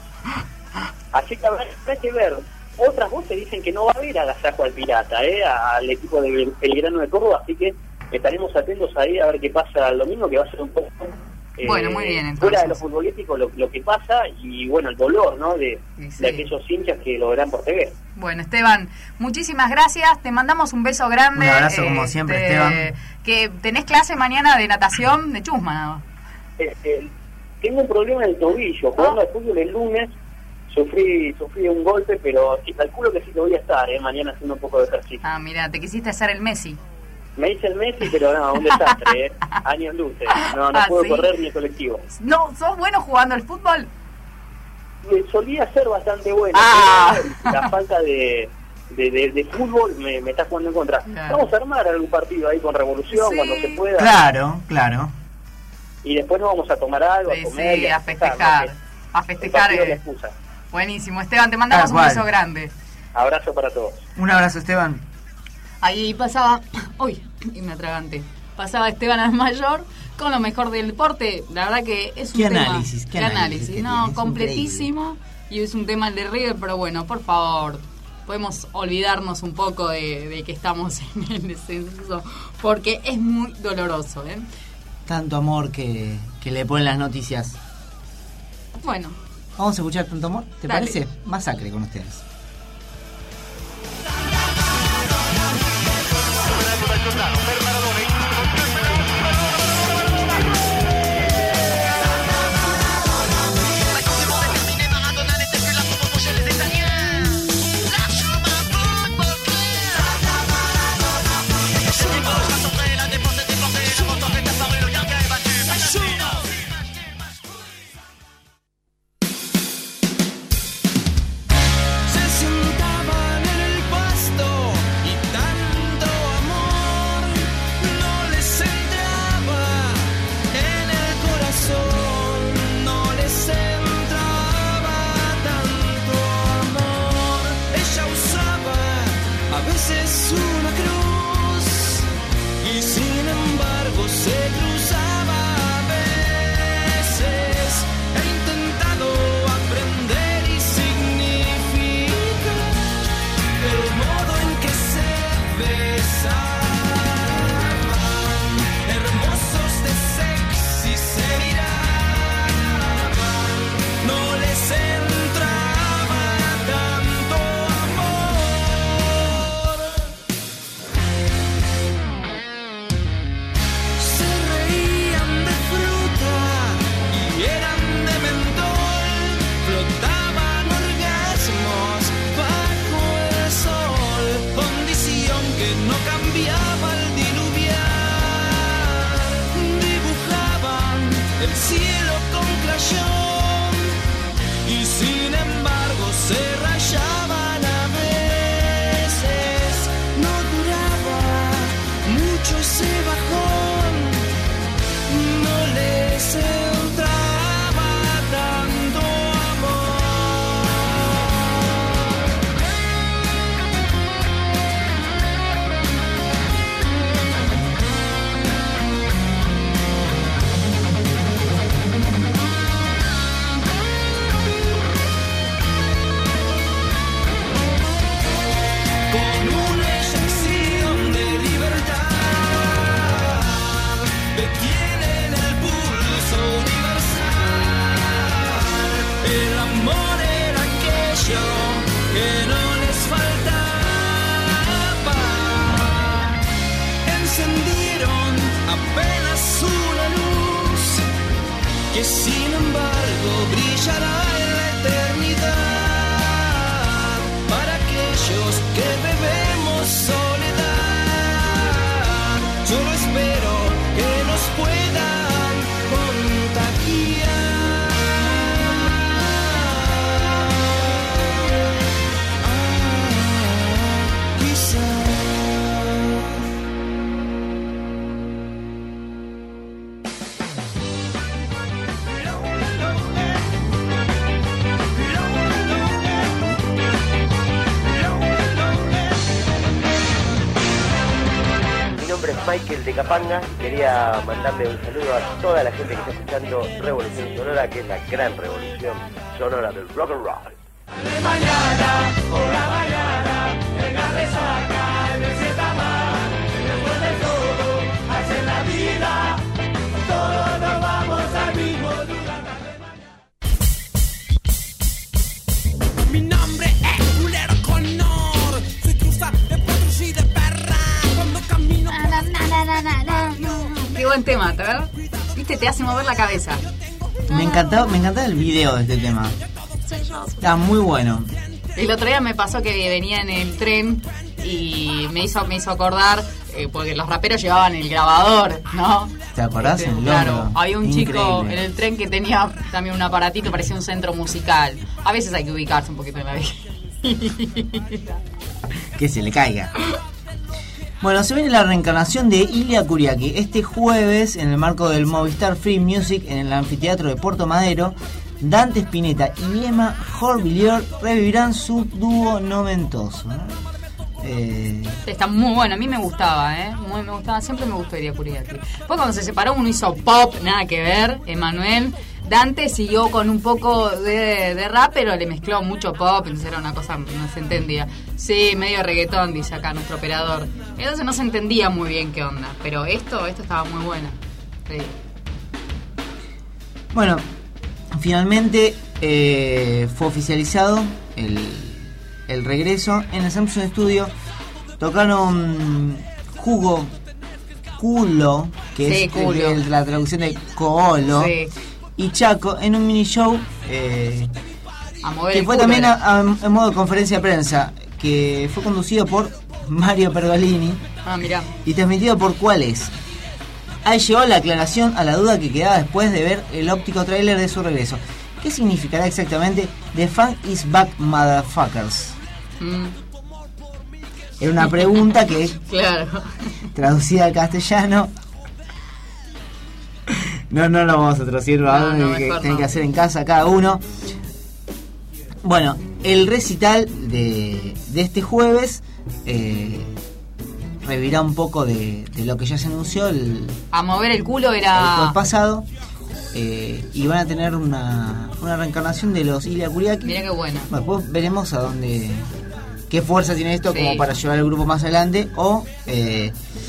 Así que habrá, habrá que ver. Otras voces dicen que no va a haber agasajo al Pirata, ¿eh? Al equipo de Bel- Belgrano de Córdoba, así que estaremos atentos ahí a ver qué pasa el domingo, que va a ser un poco... eh, Bueno, muy bien, entonces. fuera de lo futbolístico, lo, lo que pasa y, bueno, el dolor, ¿no? De, Sí, sí. de aquellos hinchas que lo verán por T V. Bueno, Esteban, muchísimas gracias. Te mandamos un beso grande. Un abrazo como siempre, Esteban. Que tenés clase mañana de natación de chusma. Este, tengo un problema en el tobillo. Jugando al fútbol el lunes, sufrí sufrí un golpe, pero sí, calculo que sí que voy a estar, ¿eh? Mañana haciendo un poco de ejercicio. Ah, mira, te quisiste hacer el Messi. Me hice el Messi, pero no, un desastre, ¿eh? Años luces. No, no Ah, puedo ¿sí? correr ni el colectivo. No, ¿sos bueno jugando al fútbol? Eh, Solía ser bastante bueno, Ah. pero la falta de, de, de, de fútbol me, me está jugando en contra. Claro. Vamos a armar algún partido ahí con Revolución Sí. cuando se pueda. Claro, claro. Y después nos vamos a tomar algo, Sí, a comer. sí, y a festejar. ¿no? A El festejar. partido es eh. la excusa. Buenísimo. Esteban, te mandamos Tal un beso cual. grande. Abrazo para todos. Un abrazo, Esteban. Ahí pasaba, uy, y me atraganté. Pasaba Esteban Almayor con lo mejor del deporte. La verdad que es un Qué tema. análisis, qué análisis que no, tiene, es completísimo. Y es un tema el de River, pero bueno, por favor, podemos olvidarnos un poco de, de que estamos en el descenso, porque es muy doloroso, ¿eh? Tanto amor que, que le ponen las noticias. Bueno, Vamos a escuchar tanto amor, ¿te Dale. parece? Masacre con ustedes. Se sentaban en el pasto y tanto amor no les entraba en el corazón, no les entraba tanto amor. Ella usaba a veces una cruz y sin embargo se cruzaba a veces. He intentado aprender y significar el modo en que se besaban, hermosos de sexy se miraban, no les entraba tanto amor. Se reían de fruta y eran de mentol, flotaban orgasmos bajo el sol, condición que no cambiaba al diluviar, dibujaban el cielo con crayón y sin embargo se rayaban a veces, no duraba mucho ese bajón, no les entraba tanto amor. Con una inyección de libertad detienen el pulso universal. El amor era aquello que no les faltaba. Encendieron apenas una luz que sin embargo brillará en la eternidad para aquellos que bebemos soledad. Solo espero que nos puedan contagiar. Quizás. Mi nombre es Michael de Capanga y quería mandarle un saludo a toda la gente que está escuchando Revolución Sonora, que es la gran revolución sonora del rock and roll. De mañana, por la mañana, venga resaca, el está mal, después de todo, hace la vida, todos nos vamos al mismo lugar. Mi nombre es Culero Conor, soy cruza de potros y de perra, cuando camino por qué buen tema, ¿verdad? viste, te hace mover la cabeza. Me encantaba, me encantaba el video de este tema. Está muy bueno. El otro día me pasó que venía en el tren y me hizo, me hizo acordar, eh, porque los raperos llevaban el grabador, ¿no? ¿Te acordás? Este, en el claro, hombro. había un Increíble. chico en el tren que tenía también un aparatito, parecía un centro musical. A veces hay que ubicarse un poquito en la vida. Que se le caiga. Bueno, se viene la reencarnación de Ilia Kuriaki este jueves en el marco del Movistar Free Music en el anfiteatro de Puerto Madero. Dante Spinetta y Lema Horvillier revivirán su dúo noventoso. Eh... Está muy bueno, a mí me gustaba, ¿eh? Muy me gustaba, siempre me gustó Ilia Kuriaki. Después cuando se separó uno hizo pop, nada que ver, Emanuel. Dante siguió con un poco de, de rap, pero le mezcló mucho pop, entonces era una cosa, no se entendía. Sí, medio reggaetón, dice acá nuestro operador. Entonces no se entendía muy bien qué onda, pero esto, esto estaba muy bueno. Sí. Bueno, finalmente eh, fue oficializado el, el regreso en el Samsung Studio. Tocaron Jugo, Culo, que Sí, es culo. el- la traducción de Coolo, Sí. y Chaco en un mini show eh, A mover que el fue culo también era. a- a- en modo de conferencia de prensa, que fue conducido por Mario Pergolini Ah, mirá. y transmitido por ¿Cuál es? Ahí llegó la aclaración a la duda que quedaba después de ver el óptico tráiler de su regreso. ¿Qué significará exactamente The Funk is Back, Motherfuckers? Mm, Era una pregunta que, claro. traducida al castellano, no, no lo vamos a traducir, No, algo no, que mejor tienen no. que hacer en casa cada uno. Bueno, el recital de, de este jueves eh, revirá un poco de, de lo que ya se anunció el, A mover el culo el era... jueves pasado, eh, y van a tener una, una reencarnación de los Ilia Kuriaki. Mirá qué bueno. Bueno, después veremos a dónde, qué fuerza tiene esto Sí. como para llevar el grupo más adelante, o eh,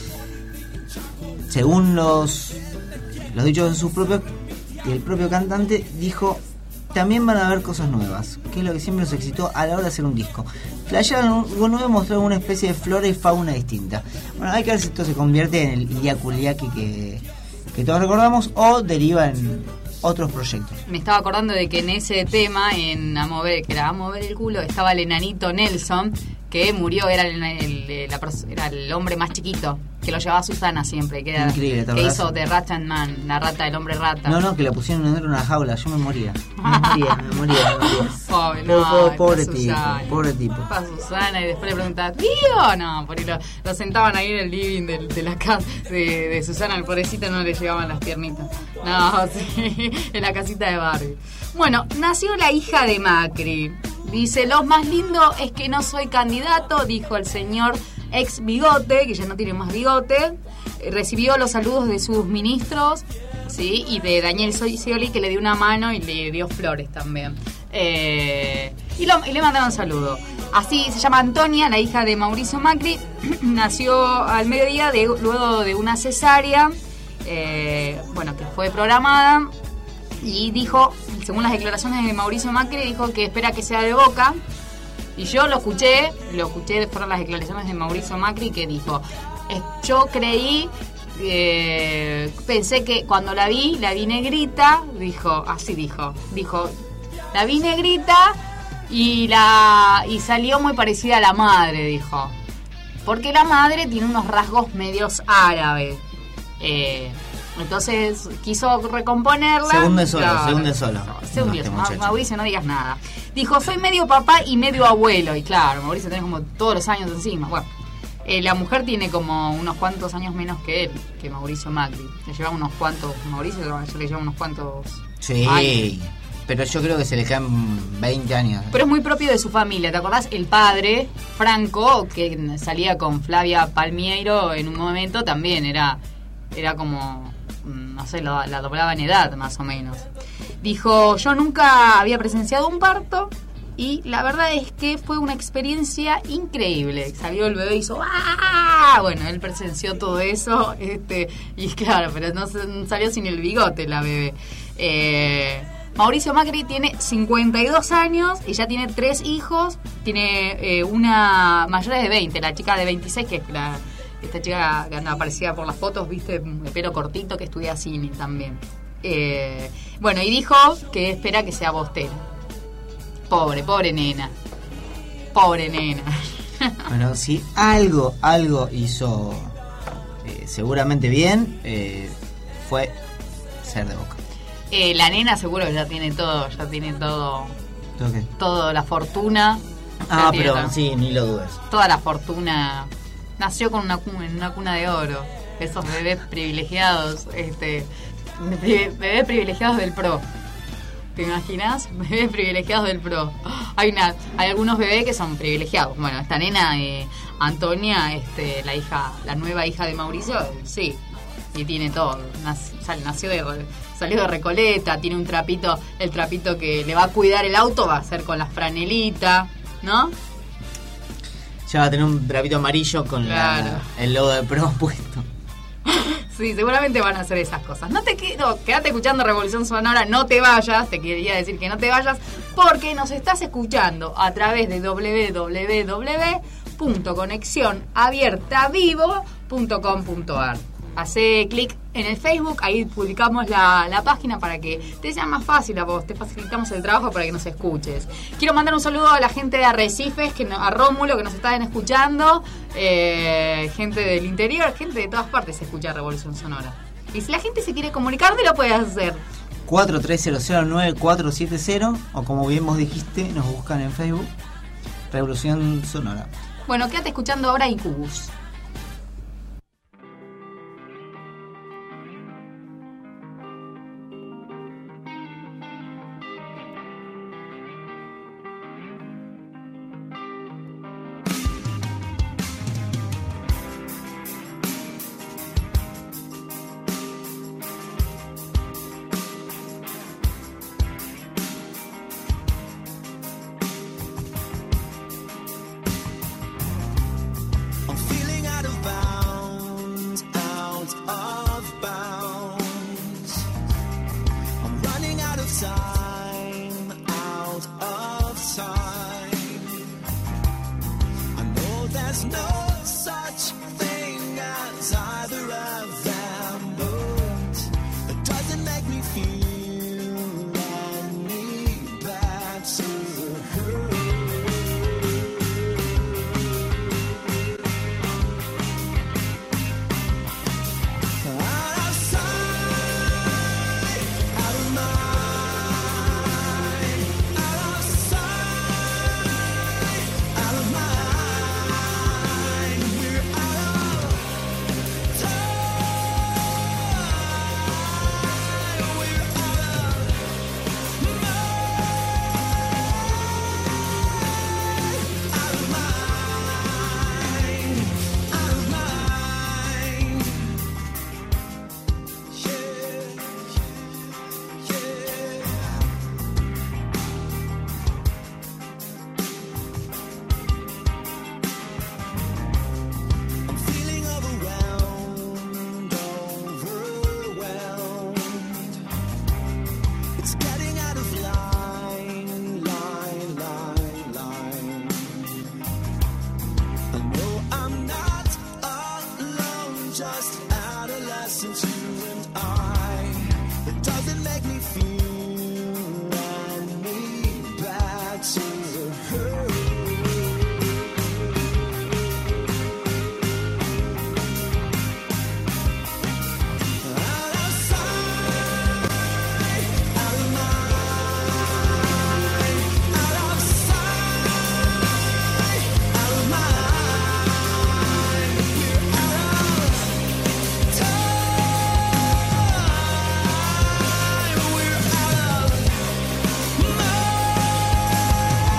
según los los dichos de su propio el propio cantante dijo, también van a haber cosas nuevas, que es lo que siempre nos excitó a la hora de hacer un disco. Flashearon algo nuevo, mostraron una especie de flora y fauna distinta. Bueno, hay que ver si esto se convierte en el Ilia Kuriaki que, que todos recordamos, o deriva en otros proyectos. Me estaba acordando de que en ese tema, en A mover, que era A mover el culo, estaba el enanito Nelson, que murió, era el, el- la pers- era el hombre más chiquito, que lo llevaba Susana siempre, que, era, Increíble, ¿te que acordás? hizo The Rat and Man, la rata, el hombre rata. No, no, que la pusieron en una jaula, yo me moría. Me moría, me moría, me moría. Pobre, Pobre, no, pobre, está pobre tipo, Susana. pobre tipo. Para Susana, y después le preguntaba, ¿tío? No, porque lo, lo sentaban ahí en el living de, de la casa de, de Susana, al pobrecito no le llegaban las piernitas. No, sí, en la casita de Barbie. Bueno, nació la hija de Macri. Dice, lo más lindo es que no soy candidato, dijo el señor ex bigote, que ya no tiene más bigote. Eh, Recibió los saludos de sus ministros, ¿sí? Y de Daniel Scioli, que le dio una mano y le dio flores también. Eh, y, lo- y le mandaron saludo. Así se llama Antonia, la hija de Mauricio Macri. Nació al mediodía de, luego de una cesárea, eh, bueno, que fue programada. Y dijo, según las declaraciones de Mauricio Macri, dijo que espera que sea de Boca. Y yo lo escuché, lo escuché, fueron las declaraciones de Mauricio Macri, que dijo, eh, yo creí, eh, pensé que cuando la vi, la vi negrita, dijo, así dijo, dijo, la vi negrita y, la, y salió muy parecida a la madre, dijo. Porque la madre tiene unos rasgos medios árabes. Eh, entonces quiso recomponerla. Segundo de solo, Claro. segundo de solo. Se No, hundió, este Ma- muchacho. Mauricio, no digas nada. Dijo, soy medio papá y medio abuelo. Y claro, Mauricio tiene como todos los años encima. Bueno, eh, la mujer tiene como unos cuantos años menos que él, que Mauricio Macri. Le lleva unos cuantos, Mauricio ya le lleva unos cuantos Sí, años. pero yo creo que se le quedan veinte años. Pero es muy propio de su familia. ¿Te acordás? El padre, Franco, que salía con Flavia Palmiero en un momento, también era, era como, mm, no sé, la, la doblaba en edad más o menos. Dijo, yo nunca había presenciado un parto y la verdad es que fue una experiencia increíble. Salió el bebé y hizo ¡ah! Bueno, él presenció todo eso, este, y claro, pero no se- salió sin el bigote la bebé. Eh, Mauricio Macri tiene cincuenta y dos años y ya tiene tres hijos. Tiene eh, una mayor de veinte, la chica de veintiséis, que es la, esta chica que anda aparecida por las fotos, viste, de pelo cortito, que estudia cine también. Eh, bueno, y dijo que espera que sea bostera. Pobre, pobre nena. Pobre nena. Bueno, si algo, algo hizo eh, seguramente bien, eh, fue ser de Boca. Eh, la nena seguro que ya tiene todo, ya tiene todo, ¿Todo qué? todo la fortuna. Ah, Ya tiene pero todo. sí, ni lo dudes. Toda la fortuna. Nació con una cuna, en una cuna de oro. Esos bebés privilegiados, este, bebés privilegiados del pro. ¿Te imaginas? Bebés privilegiados del pro. Hay una, hay algunos bebés que son privilegiados. Bueno, esta nena, eh, Antonia, este, la hija, la nueva hija de Mauricio, sí, y tiene todo. Nac- sal- nació de, salió de Recoleta, tiene un trapito, el trapito que le va a cuidar el auto va a ser con la franelita, ¿no? Ya va a tener un trapito amarillo con Claro. la, el logo de Pro puesto. Sí, seguramente van a hacer esas cosas. No te quedo, quédate escuchando Revolución Sonora, no te vayas, te quería decir que no te vayas, porque nos estás escuchando a través de doble u doble u doble u punto conexión abierta vivo punto com punto a r. Hacé clic en el Facebook, ahí publicamos la, la página para que te sea más fácil a vos, te facilitamos el trabajo para que nos escuches. Quiero mandar un saludo a la gente de Arrecifes, que no- a Rómulo, que nos están escuchando, eh, gente del interior, gente de todas partes escucha Revolución Sonora. Y si la gente se quiere comunicar, ¿dónde lo puedes hacer? cuatro tres cero cero nueve cuatro siete cero, o como bien vos dijiste, nos buscan en Facebook, Revolución Sonora. Bueno, quédate escuchando ahora Incubus. I'm feeling out of bounds, out of bounds. I'm running out of time, out of time. I know there's no such thing as either of them, but it doesn't make me feel any better. I'm feeling overwhelmed, overwhelmed. It's getting out of line, line, line, line. I know I'm not alone, just adolescents, you and I. It doesn't make me feel any better. We're out of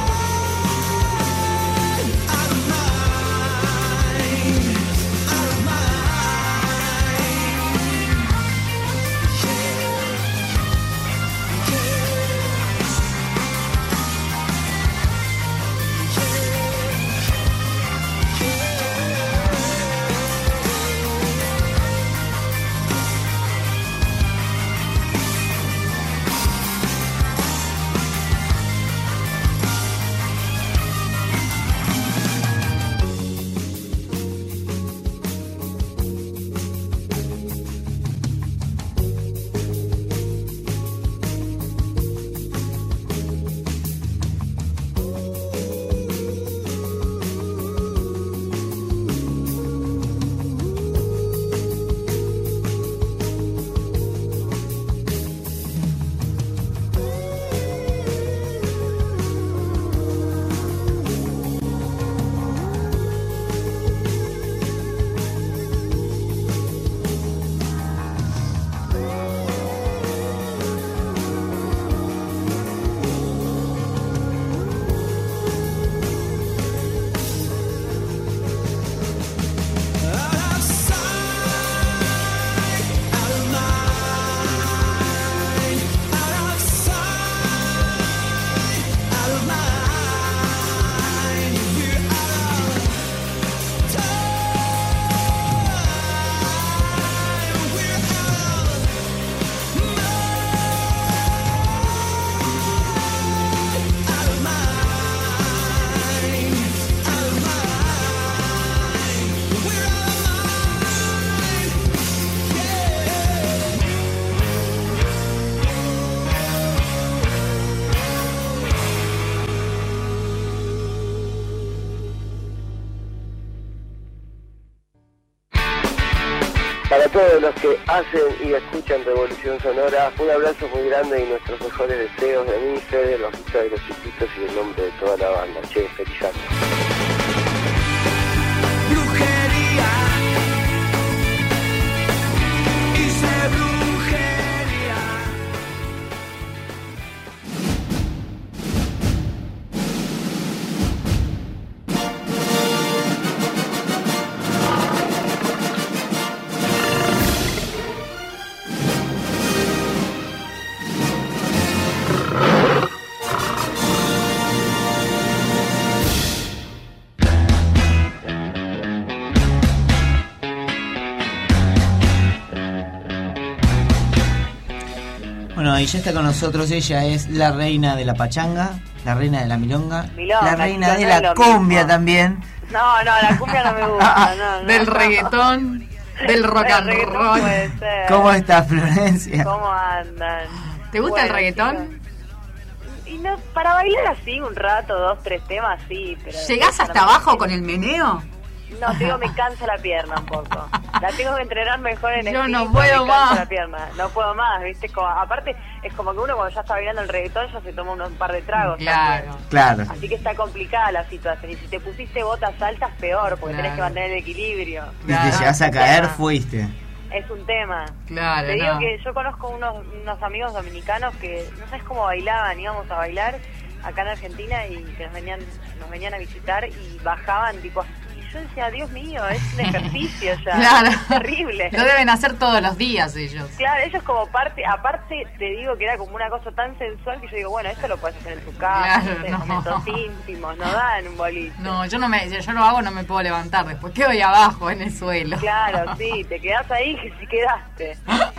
todos los que hacen y escuchan Revolución Sonora. Un abrazo muy grande y nuestros mejores deseos de mí, Fede, el bajista de Los Chiquitos y en nombre de toda la banda. Che, feliz año. Brujería. Hice brujería. Bueno, y ya está con nosotros, ella es la reina de la pachanga, la reina de la milonga, Milonga, la reina chicos, de no la es lo cumbia mismo. también. No, no, la cumbia no me gusta. No, no. Del reggaetón, del rock El and reggaetón roll. puede ser. ¿Cómo estás, Florencia? ¿Cómo andan? ¿Te gusta el Bueno, reggaetón? chicos, Y no, para bailar así un rato, dos, tres temas, sí. Pero ¿Llegás no hasta me- abajo con el meneo? No, te digo, me cansa la pierna un poco. La tengo que entrenar mejor en Yo el no piso, puedo me cansa más. la pierna. No puedo más, ¿viste? Como, aparte, es como que uno cuando ya está bailando el reggaetón ya se toma unos un par de tragos. Claro. también. Claro. Así que está complicada la situación. Y si te pusiste botas altas, peor, porque Claro. tenés que mantener el equilibrio. Y te llegas a Es un caer, tema. fuiste. Es un tema. Claro, Te digo no. que yo conozco unos, unos amigos dominicanos que no sabes cómo bailaban, íbamos a bailar acá en Argentina y que nos venían, nos venían a visitar y bajaban tipo así. Y yo decía, Dios mío, es un ejercicio ya. Claro. Es terrible. Lo deben hacer todos los días ellos. Claro, ellos como parte, aparte te digo que era como una cosa tan sensual que yo digo, bueno, esto lo puedes hacer en tu casa, Claro, no sé, no. momentos íntimos, no da en un boliche. No, yo no me, si yo lo hago no me puedo levantar, después quedo ahí abajo en el suelo. Claro, sí, te quedás ahí que si quedaste.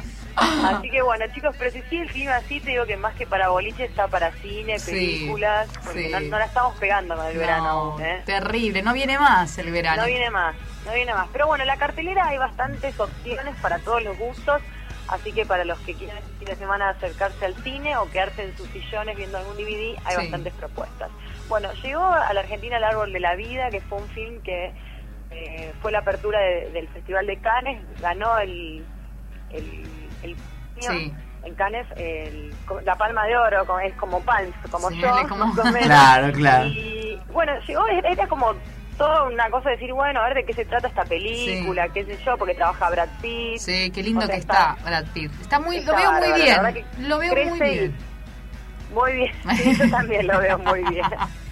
Así que bueno, chicos, pero si sí el clima así, te digo que más que para boliche está para cine, Sí, películas, porque sí. no, no la estamos pegando con el verano No, aún, ¿eh? terrible, no viene más el verano. No viene más, no viene más. Pero bueno, en la cartelera hay bastantes opciones para todos los gustos, así que para los que quieran el fin de semana acercarse al cine o quedarse en sus sillones viendo algún D V D, hay Sí. bastantes propuestas. Bueno, llegó a la Argentina El Árbol de la Vida, que fue un film que eh, fue la apertura de- del Festival de Cannes, ganó el... el, el Sí. en Cannes el- la Palma de Oro, como- es como Palms, como Sí, yo, como- más o menos. Claro, claro. Y bueno, llegó, era como toda una cosa de decir, bueno, a ver de qué se trata esta película, Sí. qué sé yo, porque trabaja Brad Pitt. Sí, qué lindo O sea, que está Brad Pitt. Está muy, está lo veo muy bárbaro, bien. la verdad que Lo veo muy crece y- bien. Muy bien, sí, yo también lo veo muy bien.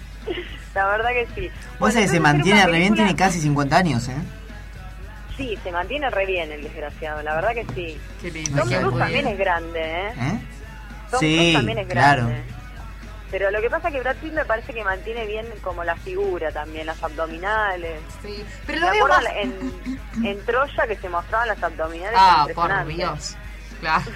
La verdad que sí. Vos Bueno, sabés que se entonces mantiene era una re bien, película- tiene casi cincuenta años, ¿eh? Sí, se mantiene re bien el desgraciado, la verdad que sí. Qué lindo. Tom que Cruise muy también bien. es grande, ¿eh? ¿Eh? Tom Sí, Cruise también es claro. grande. Pero lo que pasa es que Brad Pitt me parece que mantiene bien como la figura también, las abdominales. Sí, pero Me lo veo acuerdo más... en, en Troya que se mostraban las abdominales. Ah, por impresionantes. Dios. Claro.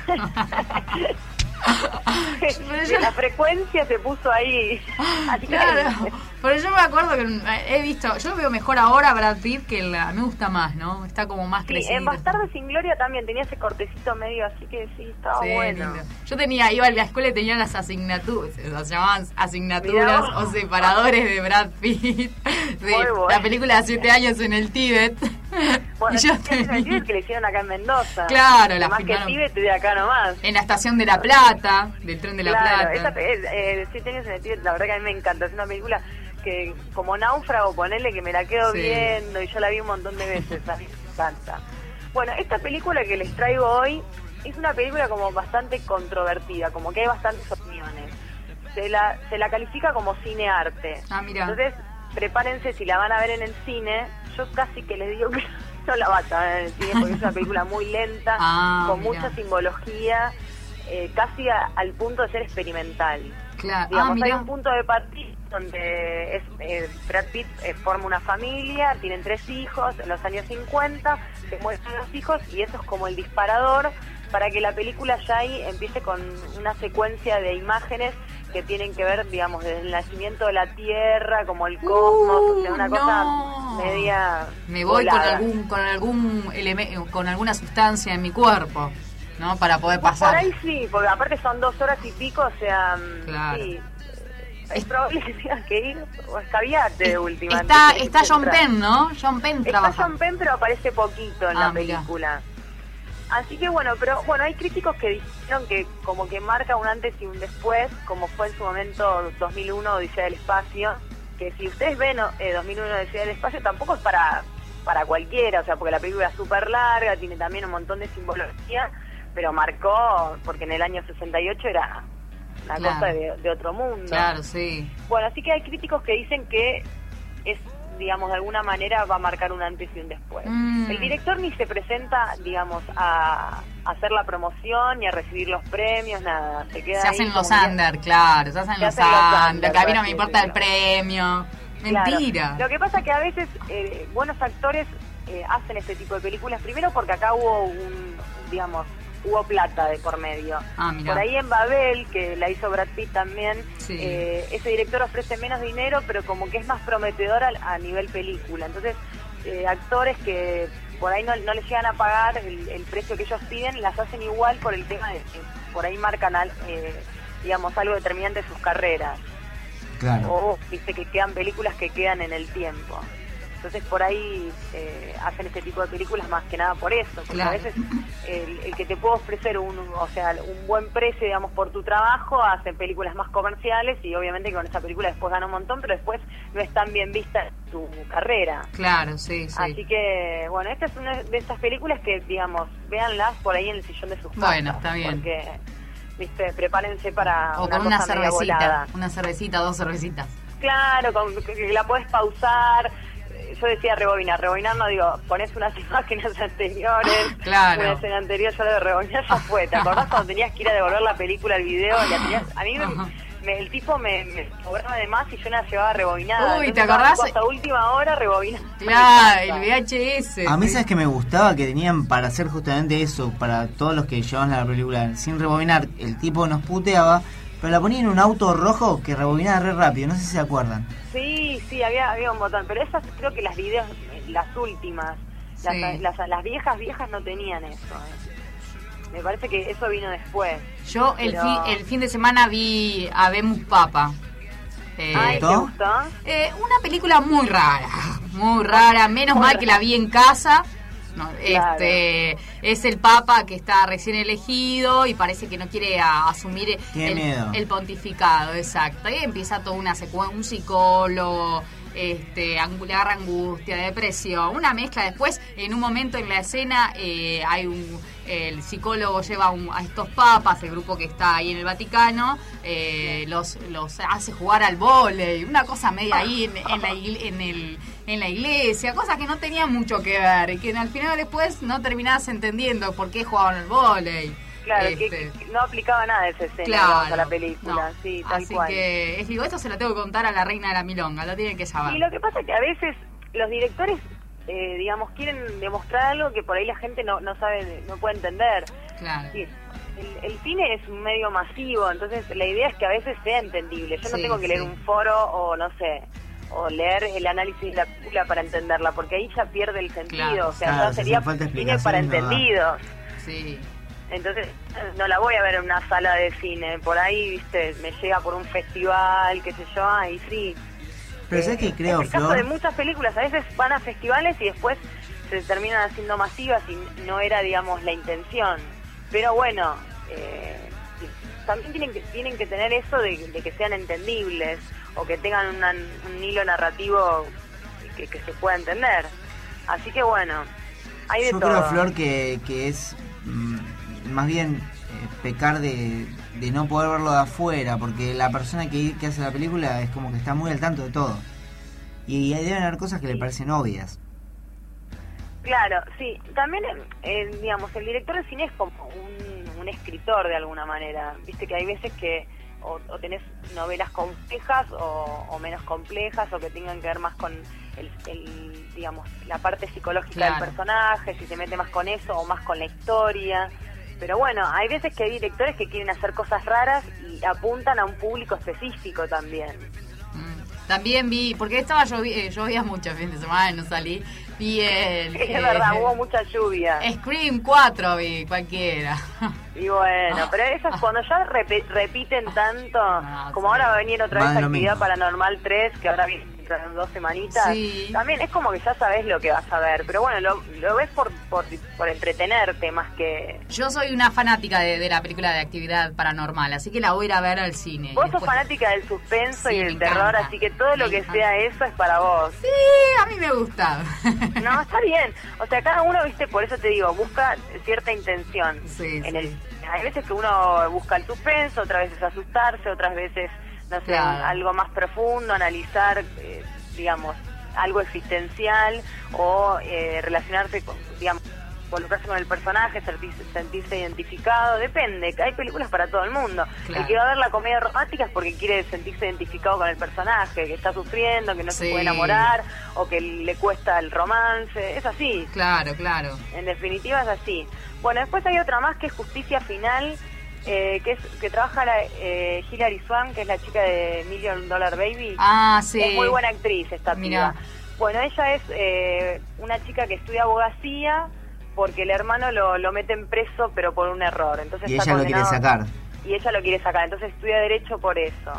Pero yo- La frecuencia se puso ahí. Así que- Claro, pero yo me acuerdo que he visto, yo veo mejor ahora a Brad Pitt que la, me gusta más, ¿no? Está como más Sí, crecido. en Bastardos sin Gloria también tenía ese cortecito medio, así que sí, estaba Sí, bueno. lindo. Yo tenía, iba a la escuela y tenía las asignaturas, se llamaban Mirá asignaturas vos. o separadores de Brad Pitt. Sí, Muy bueno. la película de siete años en el Tíbet. Bueno, Y yo es el tenía- Tíbet que le hicieron acá en Mendoza. Claro, la Más que filmaron. Tíbet de acá nomás. En la estación de La Plata, del tren de La Claro, Plata. esa, eh, eh, Siete años en el Tíbet, la verdad que a mí me encanta. Es una película que, como náufrago, ponele que me la quedo Sí. viendo y yo la vi un montón de veces. A mí me encanta. Bueno, esta película que les traigo hoy es una película como bastante controvertida, como que hay bastantes opiniones. Se la, se la califica como cine-arte. Ah, mira. Entonces, prepárense si la van a ver en el cine. Yo casi que les digo que no la vas a ver en el cine porque es una película muy lenta, Ah, con mira. mucha simbología, eh, casi a- al punto de ser experimental. Claro. Ah, Digamos, hay mira. un punto de partida donde es, eh, Brad Pitt eh, forma una familia, tienen tres hijos, en los años cincuenta, se muestran los hijos y eso es como el disparador para que la película ya ahí empiece con una secuencia de imágenes que tienen que ver, digamos, desde el nacimiento de la Tierra, como el cosmos, o sea, una Uh, no. cosa media Me voy con volada. algún con algún eleme- con alguna sustancia en mi cuerpo, ¿no? Para poder pasar. Por ahí sí, porque aparte son dos horas y pico, o sea, mm, Claro. sí, es probable que tengas que ir o escabiate de última. Está antes de está John entrar. Penn, ¿no? John Penn Está trabaja. John Penn, pero aparece poquito en Ah, la mira. película. Así que bueno, pero bueno, hay críticos que dijeron que como que marca un antes y un después, como fue en su momento dos mil uno Odisea del Espacio, que si ustedes ven eh, dos mil uno Odisea del Espacio tampoco es para para cualquiera, o sea, porque la película es súper larga, tiene también un montón de simbología, pero marcó, porque en el año sesenta y ocho era una Claro. cosa de, de otro mundo. Claro, sí. Bueno, así que hay críticos que dicen que es, digamos, de alguna manera va a marcar un antes y un después. Mm. El director ni se presenta, digamos, a, a hacer la promoción ni a recibir los premios, nada. Se queda Se ahí hacen los como que- under, claro, se hacen Se los hacen los under, under, que a mí no por me así importa el decirlo. premio. Claro. Mentira. Lo que pasa es que a veces eh, buenos actores eh, hacen este tipo de películas, primero porque acá hubo un, digamos, hubo plata de por medio. Ah, mirá. Por ahí en Babel, que la hizo Brad Pitt también, Sí. eh, ese director ofrece menos dinero, pero como que es más prometedor a, a nivel película. Entonces, eh, actores que por ahí no, no les llegan a pagar el, el precio que ellos piden, las hacen igual por el tema de que por ahí marcan, al- eh, digamos, algo determinante de sus carreras. Claro. O viste que quedan películas que quedan en el tiempo. Entonces por ahí eh, hacen este tipo de películas más que nada por eso, porque Claro. a veces el, el que te puede ofrecer un, o sea, un buen precio, digamos, por tu trabajo, hacen películas más comerciales y obviamente que con esa película después gana un montón, pero después no es tan bien vista en tu carrera. Claro, sí, sí. Así que, bueno, esta es una de esas películas que, digamos, véanlas por ahí en el sillón de sus casas. Bueno, está bien. Porque, viste, prepárense para O una con una cosa media cervecita, volada. una cervecita, dos cervecitas. Claro, con, que que la puedes pausar. Eh, Yo decía rebobinar, rebobinar no digo, pones unas imágenes anteriores, Claro. una escena anterior, yo lo de rebobinar ya fue. ¿Te acordás cuando tenías que ir a devolver la película, el video? La tenías, a mí me, me- el tipo me, me cobraba de más y yo la llevaba rebobinada. Uy, Entonces, ¿te acordás? estaba tipo hasta última hora rebobinada. Claro, el V H S. A mí sí. sabes que me gustaba que tenían para hacer justamente eso, para todos los que llevaban la película sin rebobinar, el tipo nos puteaba, pero la ponía en un auto rojo que rebobinaba re rápido, no sé si se acuerdan. Sí, sí, había, había un botón, pero esas creo que las videos, las últimas, las, Sí. las, las viejas viejas no tenían eso. eh. Me parece que eso vino después. Yo el, Pero- fi- el fin de semana vi Habemos Papa. Eh, Ay, ¿te ¿gustó? gustó? eh, una película muy rara, muy rara, menos Muy mal que la vi en casa. No, Claro. este es el Papa que está recién elegido y parece que no quiere a- asumir Tiene el, miedo. el pontificado, exacto. Y empieza toda una secuencia, un psicólogo, este, angu- le agarra angustia, depresión, una mezcla. Después, en un momento en la escena, eh, hay un el psicólogo lleva un- a estos papas, el grupo que está ahí en el Vaticano, eh, los los hace jugar al vóley, una cosa media ahí en, en la igle- en el en la iglesia, cosas que no tenían mucho que ver y que al final después no terminabas entendiendo por qué jugaban al vóley. Claro, Este, que, que no aplicaba nada de esa escena Claro, digamos, a la película, no. sí, tal Así cual. que, es, digo, esto se lo tengo que contar a la reina de la milonga, lo tienen que saber. Y lo que pasa es que a veces los directores, eh, digamos, quieren demostrar algo que por ahí la gente no, no sabe, no puede entender. Claro. Sí, el, el cine es un medio masivo, entonces la idea es que a veces sea entendible. Yo no Sí, tengo que leer sí. un foro o no sé, o leer el análisis de la película para entenderla, porque ahí ya pierde el sentido. Claro, o sea, claro, ya si sería hace falta cine para explicación, no da. entendidos. Sí. Entonces, no la voy a ver en una sala de cine. Por ahí, viste, me llega por un festival, qué sé yo, ahí sí. Pero ¿sabes qué creo, Es el caso de Flor? muchas películas. A veces van a festivales y después se terminan haciendo masivas y no era, digamos, la intención. Pero bueno, eh, también tienen que tienen que tener eso de, de que sean entendibles o que tengan una- un hilo narrativo que, que se pueda entender. Así que bueno, hay de Yo todo. creo, Flor, que, que es mm, más bien eh, pecar de, de no poder verlo de afuera, porque la persona que, que hace la película es como que está muy al tanto de todo. Y ahí deben haber cosas que le parecen obvias. Claro, sí. También, eh, digamos, el director de cine es como un, un escritor de alguna manera. Viste que hay veces que o, o tenés novelas complejas o, o menos complejas o que tengan que ver más con el, el, digamos, la parte psicológica Claro. del personaje, si se mete más con eso o más con la historia. Pero bueno, hay veces que hay directores que quieren hacer cosas raras y apuntan a un público específico también. Mm. También vi, porque estaba llovi eh, llovía mucho el fin de semana y no salí, vi el... Es eh, verdad, hubo mucha lluvia. Scream cuatro vi, cualquiera. Y bueno, pero eso es cuando ya repe- repiten tanto, Ah, como sí. ahora va a venir otra Más vez de lo Actividad mismo. Paranormal tres, que ahora viene dentro de dos semanitas, Sí. también es como que ya sabes lo que vas a ver, pero bueno, lo, lo ves por, por, por entretenerte más que... Yo soy una fanática de, de la película de Actividad Paranormal, así que la voy a ir a ver al cine. Vos Y sos después- fanática del suspenso Sí, y me del terror, encanta. así que todo lo Me que encanta. sea eso es para vos. Sí, a mí me gusta. No, está bien. O sea, cada uno, viste, por eso te digo, busca cierta intención. Sí, en sí. el, hay veces que uno busca el suspenso, otras veces asustarse, otras veces, no sé, Claro. algo más profundo, analizar, eh, digamos, algo existencial o eh, relacionarse con, digamos, involucrarse con el personaje, sentirse, sentirse identificado, depende, hay películas para todo el mundo. Claro. El que va a ver la comedia romántica es porque quiere sentirse identificado con el personaje, que está sufriendo, que no se Sí. puede enamorar o que le cuesta el romance, es así. Claro, claro. En definitiva es así. Bueno, después hay otra más que es Justicia Final, eh, que es que trabaja la, eh, Hilary Swank, que es la chica de Million Dollar Baby. Ah, sí. Es muy buena actriz esta Mirá. piba. Bueno, ella es eh, una chica que estudia abogacía porque el hermano lo, lo meten preso pero por un error. Entonces Y está ella lo quiere condenado- sacar. Y ella lo quiere sacar, entonces estudia Derecho por eso.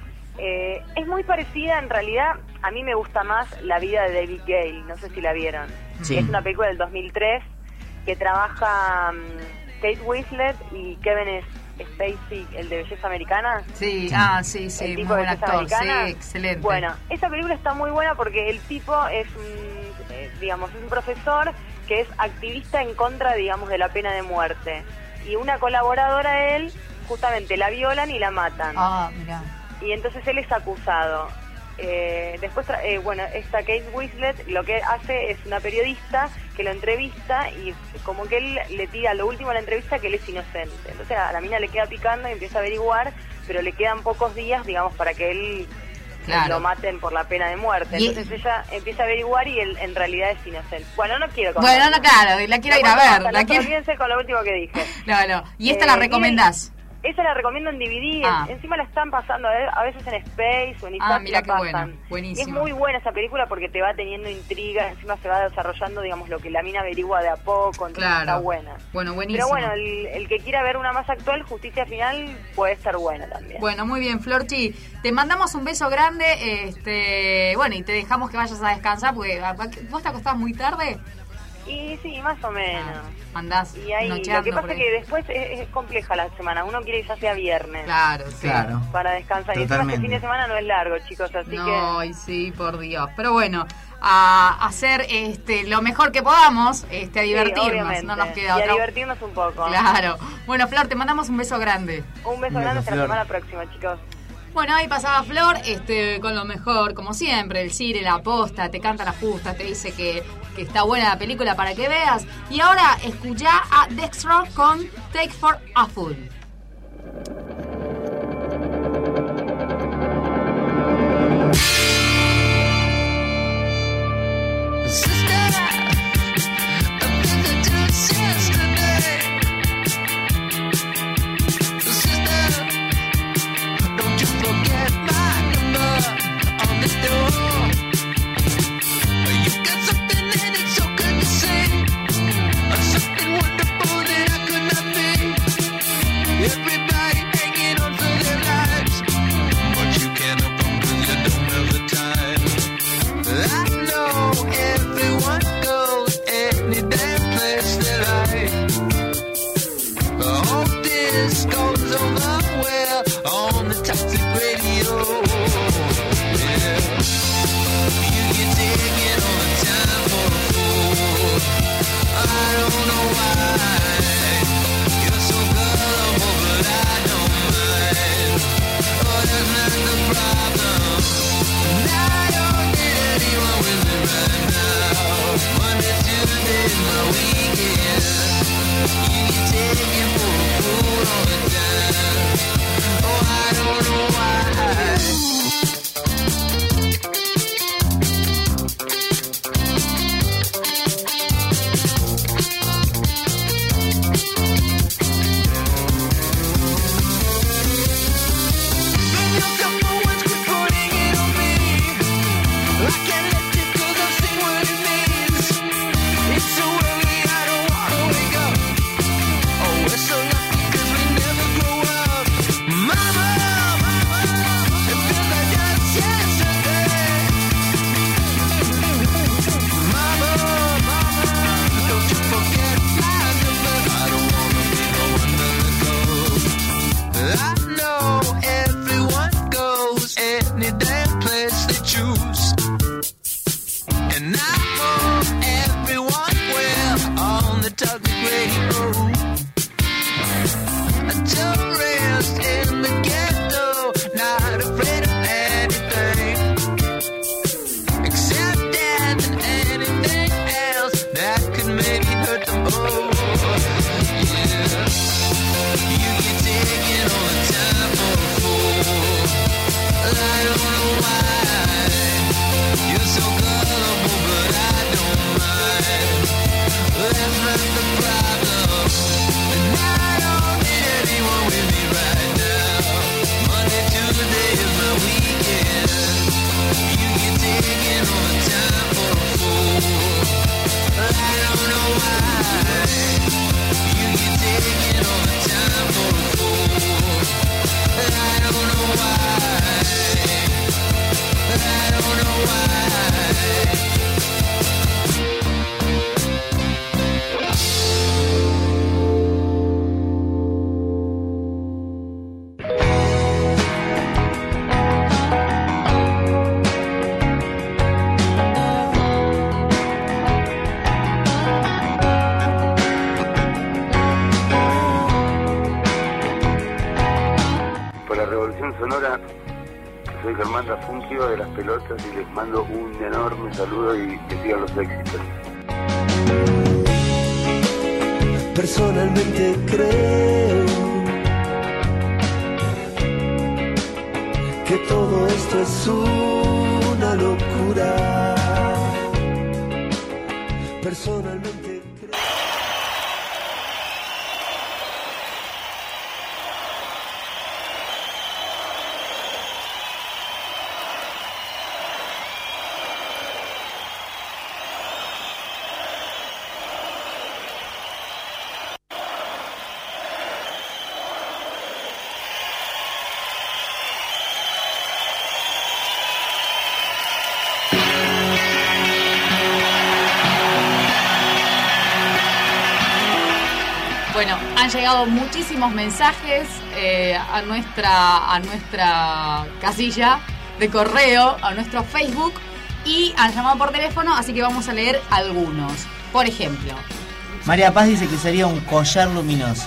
Eh, es muy parecida, en realidad, a mí me gusta más La vida de David Gale, no sé si la vieron. Sí. Es una película del dos mil tres que trabaja um, Kate Winslet y Kevin Spacey, el de Belleza Americana. Sí, ah, sí, sí, El muy tipo de buen Belleza actor, sí, Americana. excelente. Bueno, esa película está muy buena porque el tipo es un, eh, digamos, es un profesor que es activista en contra, digamos, de la pena de muerte. Y una colaboradora de él, justamente la violan y la matan. Ah, mira. Y entonces él es acusado. Eh, después, tra- eh, bueno, esta Kate Winslet lo que hace es una periodista que lo entrevista y como que él le tira lo último de la entrevista que él es inocente. Entonces a la mina le queda picando y empieza a averiguar, pero le quedan pocos días, digamos, para que él Claro. lo maten por la pena de muerte. Y- Entonces ella empieza a averiguar y él en realidad es inocente. Bueno, no quiero contar. Bueno, no, claro, la quiero ir a ver. La La quiero... Olvídense con lo último que dije. Claro, y esta Eh, la recomendás. Esa la recomiendo en D V D, Ah. en- encima la están pasando a ver- a veces en Space o en Ah, Isaac mira la qué pasan. bueno, Y es buenísimo. muy buena esa película porque te va teniendo intriga, encima se va desarrollando, digamos, lo que la mina averigua de a poco, entonces Claro. está buena. Bueno, buenísimo. Pero bueno, el, el que quiera ver una más actual, Justicia Final, puede estar buena también. Bueno, muy bien, Florchi. Te mandamos un beso grande, este, bueno, y te dejamos que vayas a descansar porque vos te acostás muy tarde. Y sí, más o menos. Andás Y ahí, lo nocheando que pasa por es ahí. que después es, es compleja la semana, uno quiere que ya sea viernes. Claro, sí. Claro. Para descansar. Y encima Totalmente. este fin de semana no es largo, chicos, así No, y sí, por Dios. Pero bueno, a hacer este lo mejor que podamos, este a Sí, divertirnos, obviamente. no nos queda Y a otra. divertirnos un poco. Claro. Bueno, Flor, te mandamos un beso grande. Un beso Un grande beso, hasta la Flor. semana próxima, chicos. Bueno, ahí pasaba Flor, este, con lo mejor, como siempre, el Cire, la posta, te canta la justa, te dice que, que está buena la película para que veas. Y ahora escuchá a Dexter con Take for a Fool. Everybody hanging on for their lives, but you can't help them 'cause you don't have the time. I know everyone goes any damn place they like. All this goes over well on the toxic radio. Yeah, you get taken all the time for a fool. I don't know why. You're so gullible, but I don't mind. Oh, that's not the problem. I don't need anyone with me right now. Monday, Tuesday is my weekend. You get taken for a fool all the time. Oh, I don't know why. It's so early, I don't wanna wake up. Oh, we're so lucky 'cause we never Sonora. Soy Germán Rafunquio de Las Pelotas y les mando un enorme saludo y que sigan los éxitos. Personalmente creo que todo esto es una locura. Personalmente creo. Bueno, han llegado muchísimos mensajes eh, a nuestra a nuestra casilla de correo, a nuestro Facebook, y han llamado por teléfono, así que vamos a leer algunos. Por ejemplo, María Paz dice que sería un collar luminoso.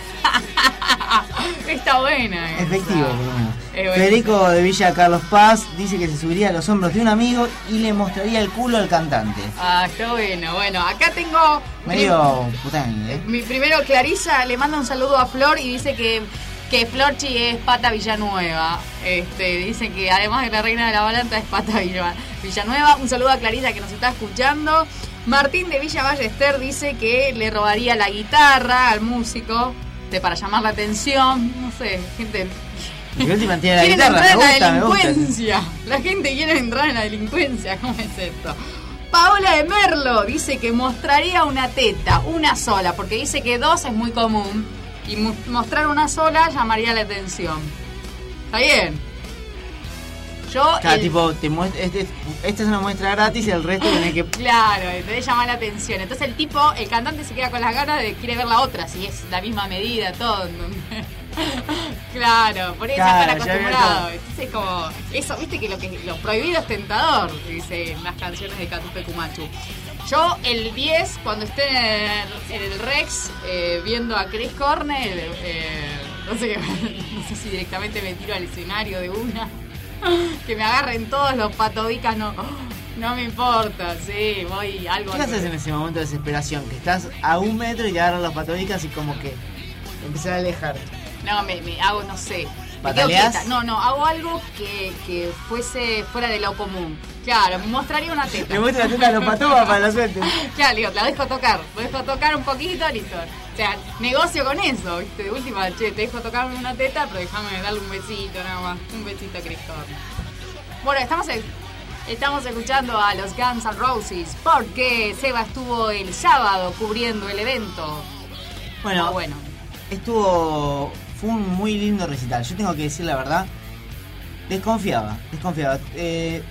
está buena esa. Efectivo, por lo menos. Es buena. Federico de Villa Carlos Paz dice que se subiría a los hombros de un amigo y le mostraría el culo al cantante. Ah, está bueno. Bueno, acá tengo... Medio putani, ¿eh? Mi primero, Clarisa le manda un saludo a Flor y dice que, que Florchi es Pata Villanueva. Este, dice que además de la reina de la balanta es Pata Villa- Villanueva. Un saludo a Clarisa que nos está escuchando. Martín de Villa Ballester dice que le robaría la guitarra al músico de, para llamar la atención. No sé, gente... Porque última tiene la Quieren guitarra, entrar me en gusta, la me gusta. delincuencia. La gente quiere entrar en la delincuencia. ¿Cómo es esto? Paola de Merlo dice que mostraría una teta, una sola, porque dice que dos es muy común y mo- mostrar una sola llamaría la atención. ¿Está bien? Yo... Cada el- tipo, te muest- este- esta es una muestra gratis y el resto tenés que... Claro, debe llamar la atención. Entonces el tipo, el cantante se queda con las ganas de quiere ver la otra, si es la misma medida, todo. ¿Entendés? Claro, por eso Claro, están ya veo acostumbrados. todo. Entonces como, eso, viste que lo que lo prohibido es tentador, dice en las canciones de Catupe Cumachu. Yo el diez, cuando esté en el, en el Rex eh, viendo a Chris Cornell, eh, no sé, no sé si directamente me tiro al escenario de una, que me agarren todos los patobicas, no, no me importa, sí, voy algo. ¿Qué haces en ese momento de desesperación? Que estás a un metro y te agarran los patobicas y como que empezás a alejar. No, me, me hago, no sé. Me quedo ¿Pataleás? quieta. No, no, hago algo que, que fuese fuera de lo común. Claro, mostraría una teta. Le muestro la teta a los patobas para la suerte. Claro, digo, la dejo tocar. Lo dejo tocar un poquito, listo. O sea, negocio con eso, ¿viste? De última, che, te dejo tocar una teta, pero déjame darle un besito nada más. Un besito a Chris Cornell. Bueno, estamos, en- estamos escuchando a los Guns N' Roses porque Seba estuvo el sábado cubriendo el evento. Bueno, Ah, bueno. estuvo... Fue un muy lindo recital. Yo tengo que decir la verdad. Desconfiaba, desconfiaba. Eh,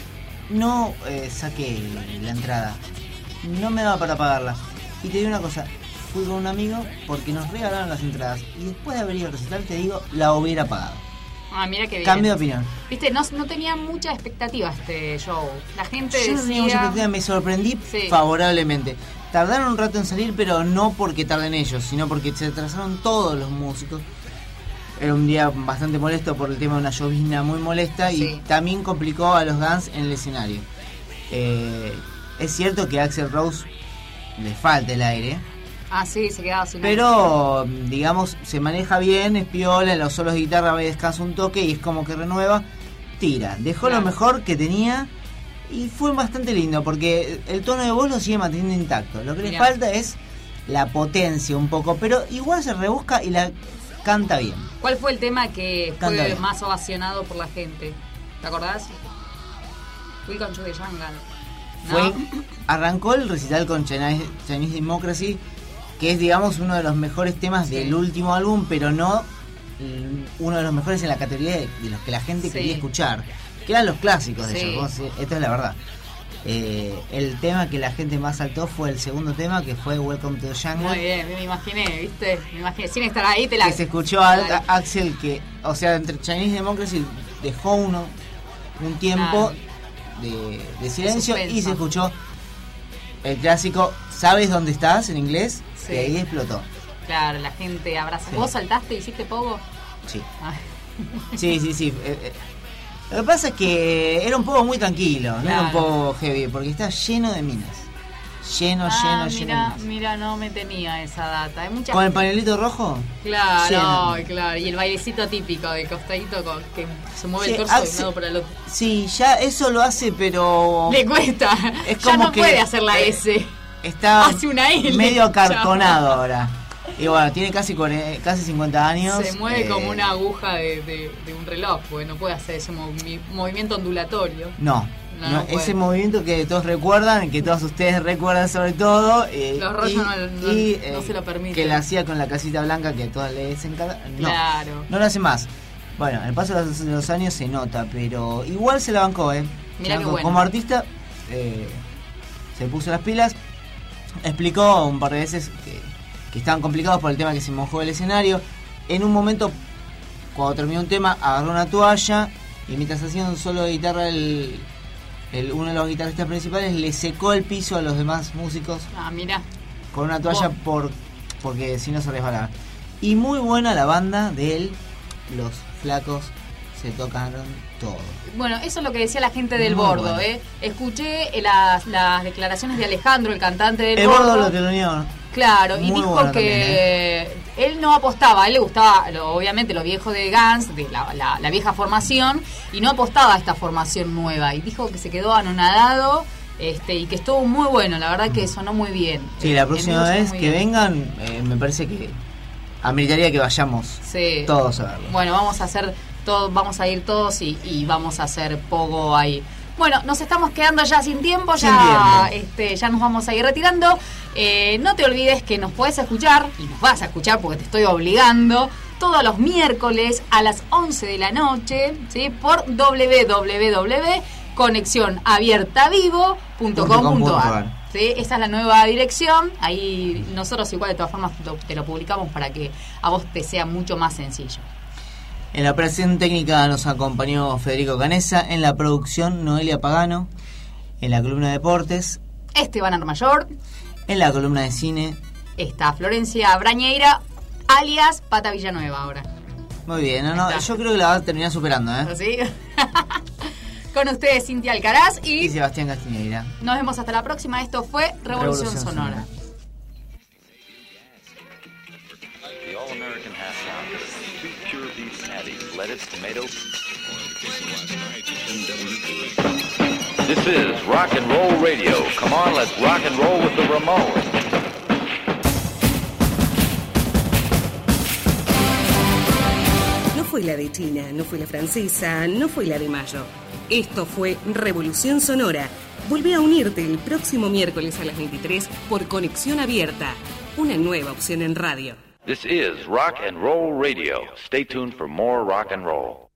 no eh, saqué la entrada. No me daba para pagarla. Y te digo una cosa. Fui con un amigo porque nos regalaron las entradas. Y después de haber ido al recital, te digo, la hubiera pagado. Ah, mira qué bien. Cambio de opinión. Viste, no, no tenía mucha expectativa este show. La gente Yo no tenía mucha decía... expectativa, me sorprendí Sí. favorablemente. Tardaron un rato en salir, pero no porque tarden ellos, sino porque se atrasaron todos los músicos. Era un día bastante molesto por el tema de una llovizna muy molesta y Sí. también complicó a los Guns en el escenario. Eh, es cierto que a Axl Rose le falta el aire, Ah, sí, se quedaba sin pero digamos se maneja bien, es piola, en los solos de guitarra va y descansa un toque y es como que renueva, tira, dejó Claro. lo mejor que tenía y fue bastante lindo porque el tono de voz lo sigue manteniendo intacto. Lo que le Mirá. falta es la potencia un poco, pero igual se rebusca y la canta bien. ¿Cuál fue el tema que Canta fue bien. más ovacionado por la gente? ¿Te acordás? Welcome to the Jungle. ¿No? Fue, arrancó el recital con Chinese, Chinese Democracy, que es digamos uno de los mejores temas Sí. del último álbum, pero no mm, uno de los mejores en la categoría de, de los que la gente Sí. quería escuchar, que eran los clásicos de Sí. ellos. Vos, eh, Esta es la verdad. Eh, el tema que la gente más saltó fue el segundo tema, que fue Welcome to the Jungle. Muy bien, me imaginé, ¿viste? Me imaginé. Sin estar ahí te la... Que se escuchó a, la- a Axel que, o sea, entre Chinese Democracy dejó uno un tiempo de, de silencio suspenso. y se escuchó el clásico ¿Sabes dónde estás? En inglés, Sí. y ahí explotó. Claro, la gente abraza. Sí. ¿Vos saltaste y hiciste poco? Sí. Ay, Sí, sí, sí. Eh, eh. Lo que pasa es que era un poco muy tranquilo, no era un Claro. poco heavy, porque está lleno de minas. Lleno, Ah, lleno, lleno de mira, minas. mira, no me tenía esa data. Hay muchas ¿Con el pañuelito rojo? Claro, Lleno. ay, claro. Y el bailecito típico de costadito con, que se mueve Sí, el torso de un hace- lado para el otro. Sí, ya eso lo hace, pero... Le cuesta. Es Ya como no que- puede hacer la eh, S. Está Hace una L. medio acartonado Chao. ahora. Y bueno, tiene casi, cuare- casi cincuenta años. Se mueve eh, como una aguja de, de- de un reloj, porque no puede hacer ese movi- movimiento ondulatorio. No, No, no, no puede. ese movimiento que todos recuerdan, que todos ustedes recuerdan sobre todo. eh, Los rollos y, no- no- y, no eh, se lo permiten. Que la hacía con la casita blanca que a todas les encanta. No, Claro. no lo hace más. Bueno, el paso de los, de los años se nota, pero igual se la bancó, ¿eh? Se Mirá la qué bancó. bueno. Como artista, eh, se puso las pilas. Explicó un par de veces que, que estaban complicados por el tema que se mojó el escenario. En un momento, cuando terminó un tema, agarró una toalla y mientras hacía un solo de guitarra, el, el- uno de los guitarristas principales le secó el piso a los demás músicos Ah, mira. con una toalla Oh. por porque si no se resbalaba. Y muy buena la banda de él, los flacos se tocaron todo. Bueno, eso es lo que decía la gente del Muy Bordo, bueno. ¿eh? Escuché eh, las, las declaraciones de Alejandro, el cantante del El Bordo. gordo lo teloneó. Claro, y Muy dijo bueno que también, él no apostaba, a él le gustaba, lo- obviamente, lo viejo de Guns, de la, la- la vieja formación, y no apostaba a esta formación nueva. Y dijo que se quedó anonadado este, y que estuvo muy bueno, la verdad que sonó muy bien. Sí, la En próxima vivo sonó vez muy que bien. vengan, eh, me parece que ameritaría que vayamos Sí. todos a verlo. Bueno, vamos a hacer todo, vamos a ir todos y, y vamos a hacer pogo ahí. Bueno, nos estamos quedando ya sin tiempo, Sin ya, tiempo. este, ya nos vamos a ir retirando. Eh, no te olvides que nos puedes escuchar, y nos vas a escuchar porque te estoy obligando, todos los miércoles a las once de la noche, ¿sí? Por doble u doble u doble u punto conexión abierta vivo punto com punto a r. ¿Sí? Esa es la nueva dirección. Ahí nosotros igual de todas formas lo- te lo publicamos para que a vos te sea mucho más sencillo. En la operación técnica nos acompañó Federico Canesa, en la producción Noelia Pagano, en la columna de deportes, Esteban Armayor, en la columna de cine. está Florencia Brañeira, alias Pata Villanueva ahora. Muy bien, no, no, Está. yo creo que la va a terminar superando, ¿eh? ¿Sí? Con ustedes Cintia Alcaraz y Y Sebastián Castiñeira. nos vemos hasta la próxima. Esto fue Revolución, Revolución Sonora. Sonora. The all-American half pound is two pure beef patties, lettuce, tomato. This is Rock and Roll Radio. Come on, let's rock and roll with the Ramones. No fue la de China, no fue la francesa, no fue la de Mayo. Esto fue Revolución Sonora. Volvé a unirte el próximo miércoles a las veintitrés por Conexión Abierta, una nueva opción en radio. This is Rock and Roll Radio. Stay tuned for more rock and roll.